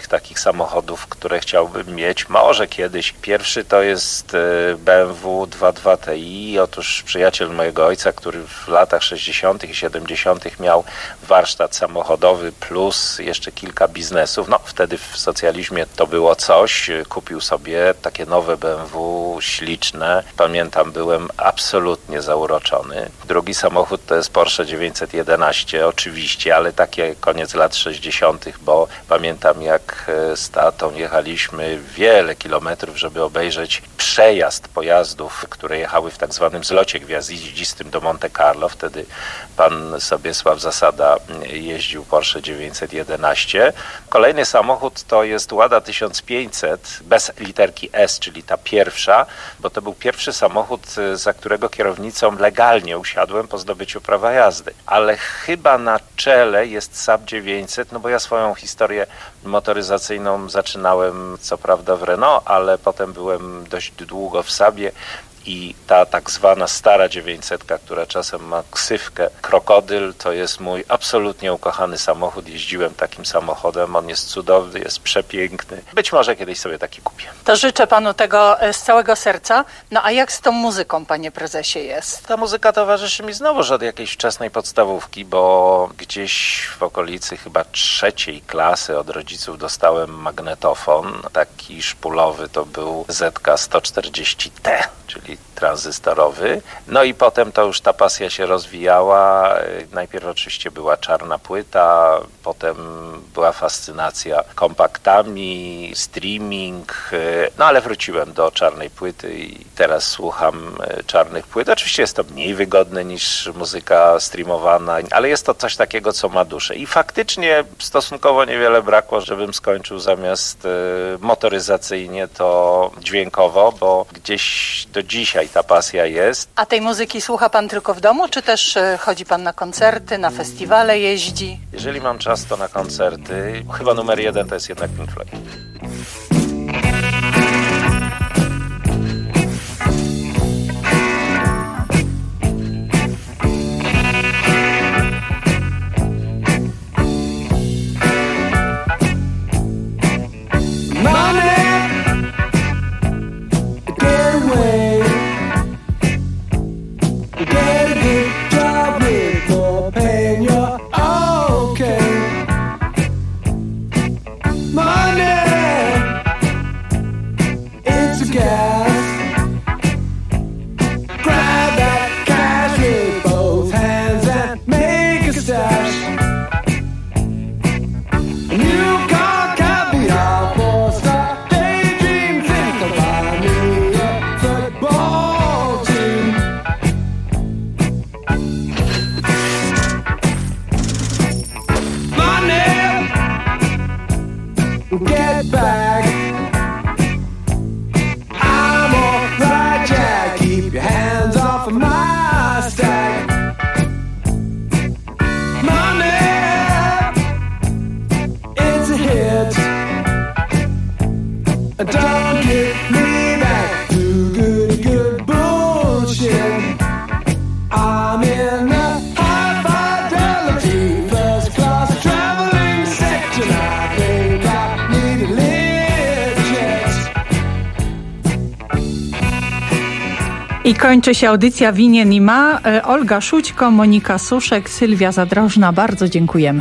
Speaker 14: innych takich samochodów, które chciałbym mieć. Może kiedyś. Pierwszy to jest B M W dwa dwa T I. Otóż przyjaciel mojego ojca, który w latach sześćdziesiątych i siedemdziesiątych miał warsztat samochodowy plus jeszcze kilka biznesów. No wtedy w socjalizmie to było coś. Kupił sobie takie nowe B M W, śliczne. Pamiętam, byłem absolutnie zauroczony. Drugi samochód to jest Porsche dziewięćset jedenaście, oczywiście, ale takie koniec lat sześćdziesiątych, bo pamiętam, jak z tatą jechaliśmy wiele kilometrów, żeby obejrzeć przejazd pojazdów, które jechały w tak zwanym zlocie gwiaździstym do Monte Carlo. Wtedy pan Sobiesław Zasada jeździł Porsche dziewięćset jedenaście. Kolejny samochód to jest Łada tysiąc pięćset bez literki S, czyli ta pierwsza, bo to był pierwszy samochód, za którego kierownicą legalnie usiadłem po zdobyciu prawa jazdy. Ale chyba na czele jest Saab dziewięćset, no bo ja swoją historię motoryzacyjną zaczynałem co prawda w Renault, ale potem byłem dość długo w Saabie. I ta tak zwana stara dziewięćsetka, która czasem ma ksywkę Krokodyl, to jest mój absolutnie ukochany samochód. Jeździłem takim samochodem, on jest cudowny, jest przepiękny. Być może kiedyś sobie taki kupię.
Speaker 1: To życzę panu tego z całego serca. No a jak z tą muzyką, panie prezesie, jest?
Speaker 14: Ta muzyka towarzyszy mi znowuż od jakiejś wczesnej podstawówki, bo gdzieś w okolicy chyba trzeciej klasy od rodziców dostałem magnetofon. Taki szpulowy to był Z K sto czterdzieści T, czyli tranzystorowy. No i potem to już ta pasja się rozwijała. Najpierw oczywiście była czarna płyta, potem była fascynacja kompaktami, streaming, no ale wróciłem do czarnej płyty i teraz słucham czarnych płyt. Oczywiście jest to mniej wygodne niż muzyka streamowana, ale jest to coś takiego, co ma duszę. I faktycznie stosunkowo niewiele brakło, żebym skończył zamiast motoryzacyjnie to dźwiękowo, bo gdzieś do dzisiaj ta pasja jest.
Speaker 1: A tej muzyki słucha pan tylko w domu, czy też chodzi pan na koncerty, na festiwale jeździ?
Speaker 14: Jeżeli mam czas, to na koncerty. Chyba numer jeden to jest jednak Pink Floyd.
Speaker 1: I kończy się audycja Winien i Ma. Olga Szućko, Monika Suszek, Sylwia Zadrożna. Bardzo dziękujemy.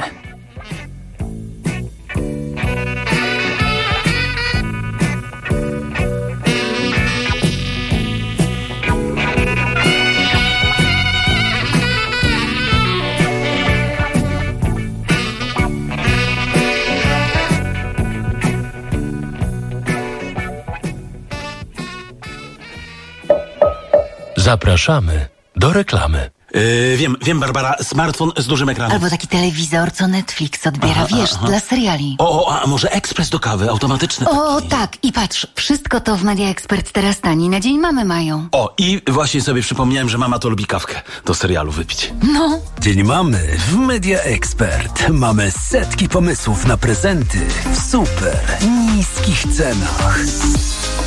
Speaker 11: Zapraszamy do reklamy.
Speaker 16: Yy, wiem, wiem, Barbara, smartfon z dużym ekranem.
Speaker 17: Albo taki telewizor, co Netflix odbiera, aha, wiesz, aha. dla seriali.
Speaker 16: O, o, a może ekspres do kawy, automatyczny taki.
Speaker 17: O, tak, i patrz, wszystko to w Media Expert teraz taniej na Dzień Mamy mają.
Speaker 16: O, i właśnie sobie przypomniałem, że mama to lubi kawkę do serialu wypić.
Speaker 17: No.
Speaker 18: Dzień Mamy w Media Expert. Mamy setki pomysłów na prezenty w super niskich cenach.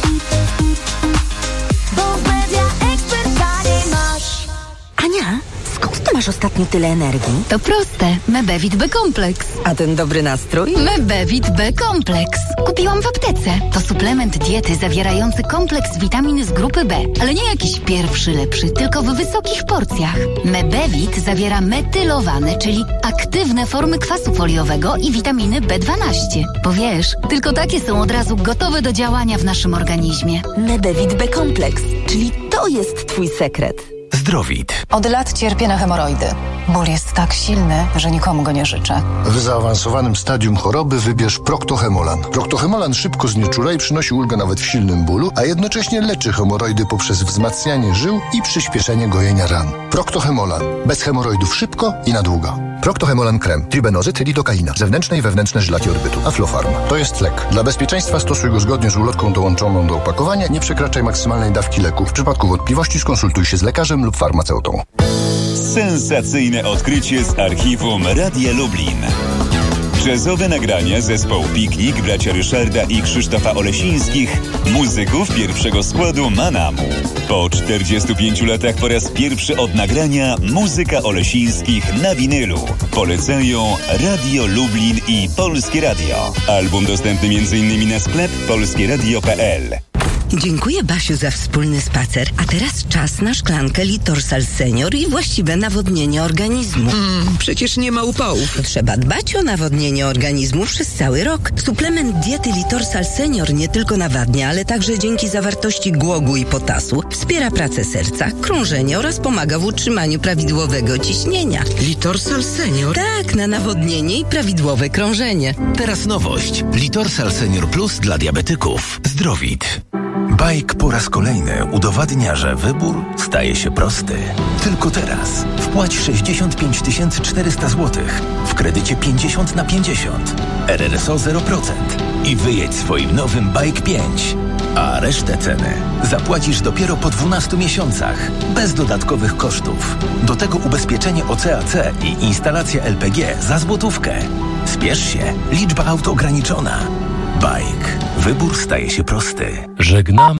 Speaker 17: Bo w Media Expert taniej masz. Ania,
Speaker 19: skąd ty masz ostatnio tyle energii?
Speaker 17: To proste. Mebevit B-kompleks.
Speaker 19: A ten dobry nastrój?
Speaker 17: Mebevit B-kompleks. Kupiłam w aptece. To suplement diety zawierający kompleks witamin z grupy B. Ale nie jakiś pierwszy lepszy, tylko w wysokich porcjach. Mebevit zawiera metylowane, czyli aktywne formy kwasu foliowego i witaminy B dwanaście. Bo wiesz, tylko takie są od razu gotowe do działania w naszym organizmie.
Speaker 19: Mebevit B-kompleks, czyli to jest twój sekret.
Speaker 20: Zdrowit.
Speaker 21: Od lat cierpię na hemoroidy. Ból jest tak silny, że nikomu go nie życzę.
Speaker 22: W zaawansowanym stadium choroby wybierz Proctohemolan. Proctohemolan szybko znieczula i przynosi ulgę nawet w silnym bólu, a jednocześnie leczy hemoroidy poprzez wzmacnianie żył i przyspieszenie gojenia ran. Proctohemolan. Bez hemoroidów szybko i na długo. Proctohemolan krem, tribenozyt, lidokaina, zewnętrzne i wewnętrzne żylaki orbytu, Aflofarm. To jest lek. Dla bezpieczeństwa stosuj go zgodnie z ulotką dołączoną do opakowania. Nie przekraczaj maksymalnej dawki leku. W przypadku wątpliwości skonsultuj się z lekarzem lub farmaceutą.
Speaker 23: Sensacyjne odkrycie z archiwum Radia Lublin. Jazzowe nagrania zespołu Piknik, bracia Ryszarda i Krzysztofa Olesińskich, muzyków pierwszego składu Manamu. Po czterdziestu pięciu latach po raz pierwszy od nagrania muzyka Olesińskich na winylu. Polecają Radio Lublin i Polskie Radio. Album dostępny m.in. na sklep polskieradio kropka p l.
Speaker 26: Dziękuję, Basiu, za wspólny spacer. A teraz czas na szklankę Litorsal Senior i właściwe nawodnienie organizmu.
Speaker 27: Mm, przecież nie ma upałów.
Speaker 26: Trzeba dbać o nawodnienie organizmu przez cały rok. Suplement diety Litorsal Senior nie tylko nawadnia, ale także dzięki zawartości głogu i potasu wspiera pracę serca, krążenie oraz pomaga w utrzymaniu prawidłowego ciśnienia.
Speaker 27: Litorsal Senior?
Speaker 26: Tak, na nawodnienie i prawidłowe krążenie.
Speaker 20: Teraz nowość. Litorsal Senior Plus dla diabetyków. Zdrowit. Bajk po raz kolejny udowadnia, że wybór staje się prosty. Tylko teraz wpłać sześćdziesiąt pięć tysięcy czterysta złotych w kredycie pięćdziesiąt na pięćdziesiąt, R R S O zero procent i wyjedź swoim nowym Bajk pięć. A resztę ceny zapłacisz dopiero po dwunastu miesiącach, bez dodatkowych kosztów. Do tego ubezpieczenie O C A C i instalacja L P G za złotówkę. Spiesz się, liczba aut ograniczona. Bajk. Wybór staje się prosty.
Speaker 11: Żegnam.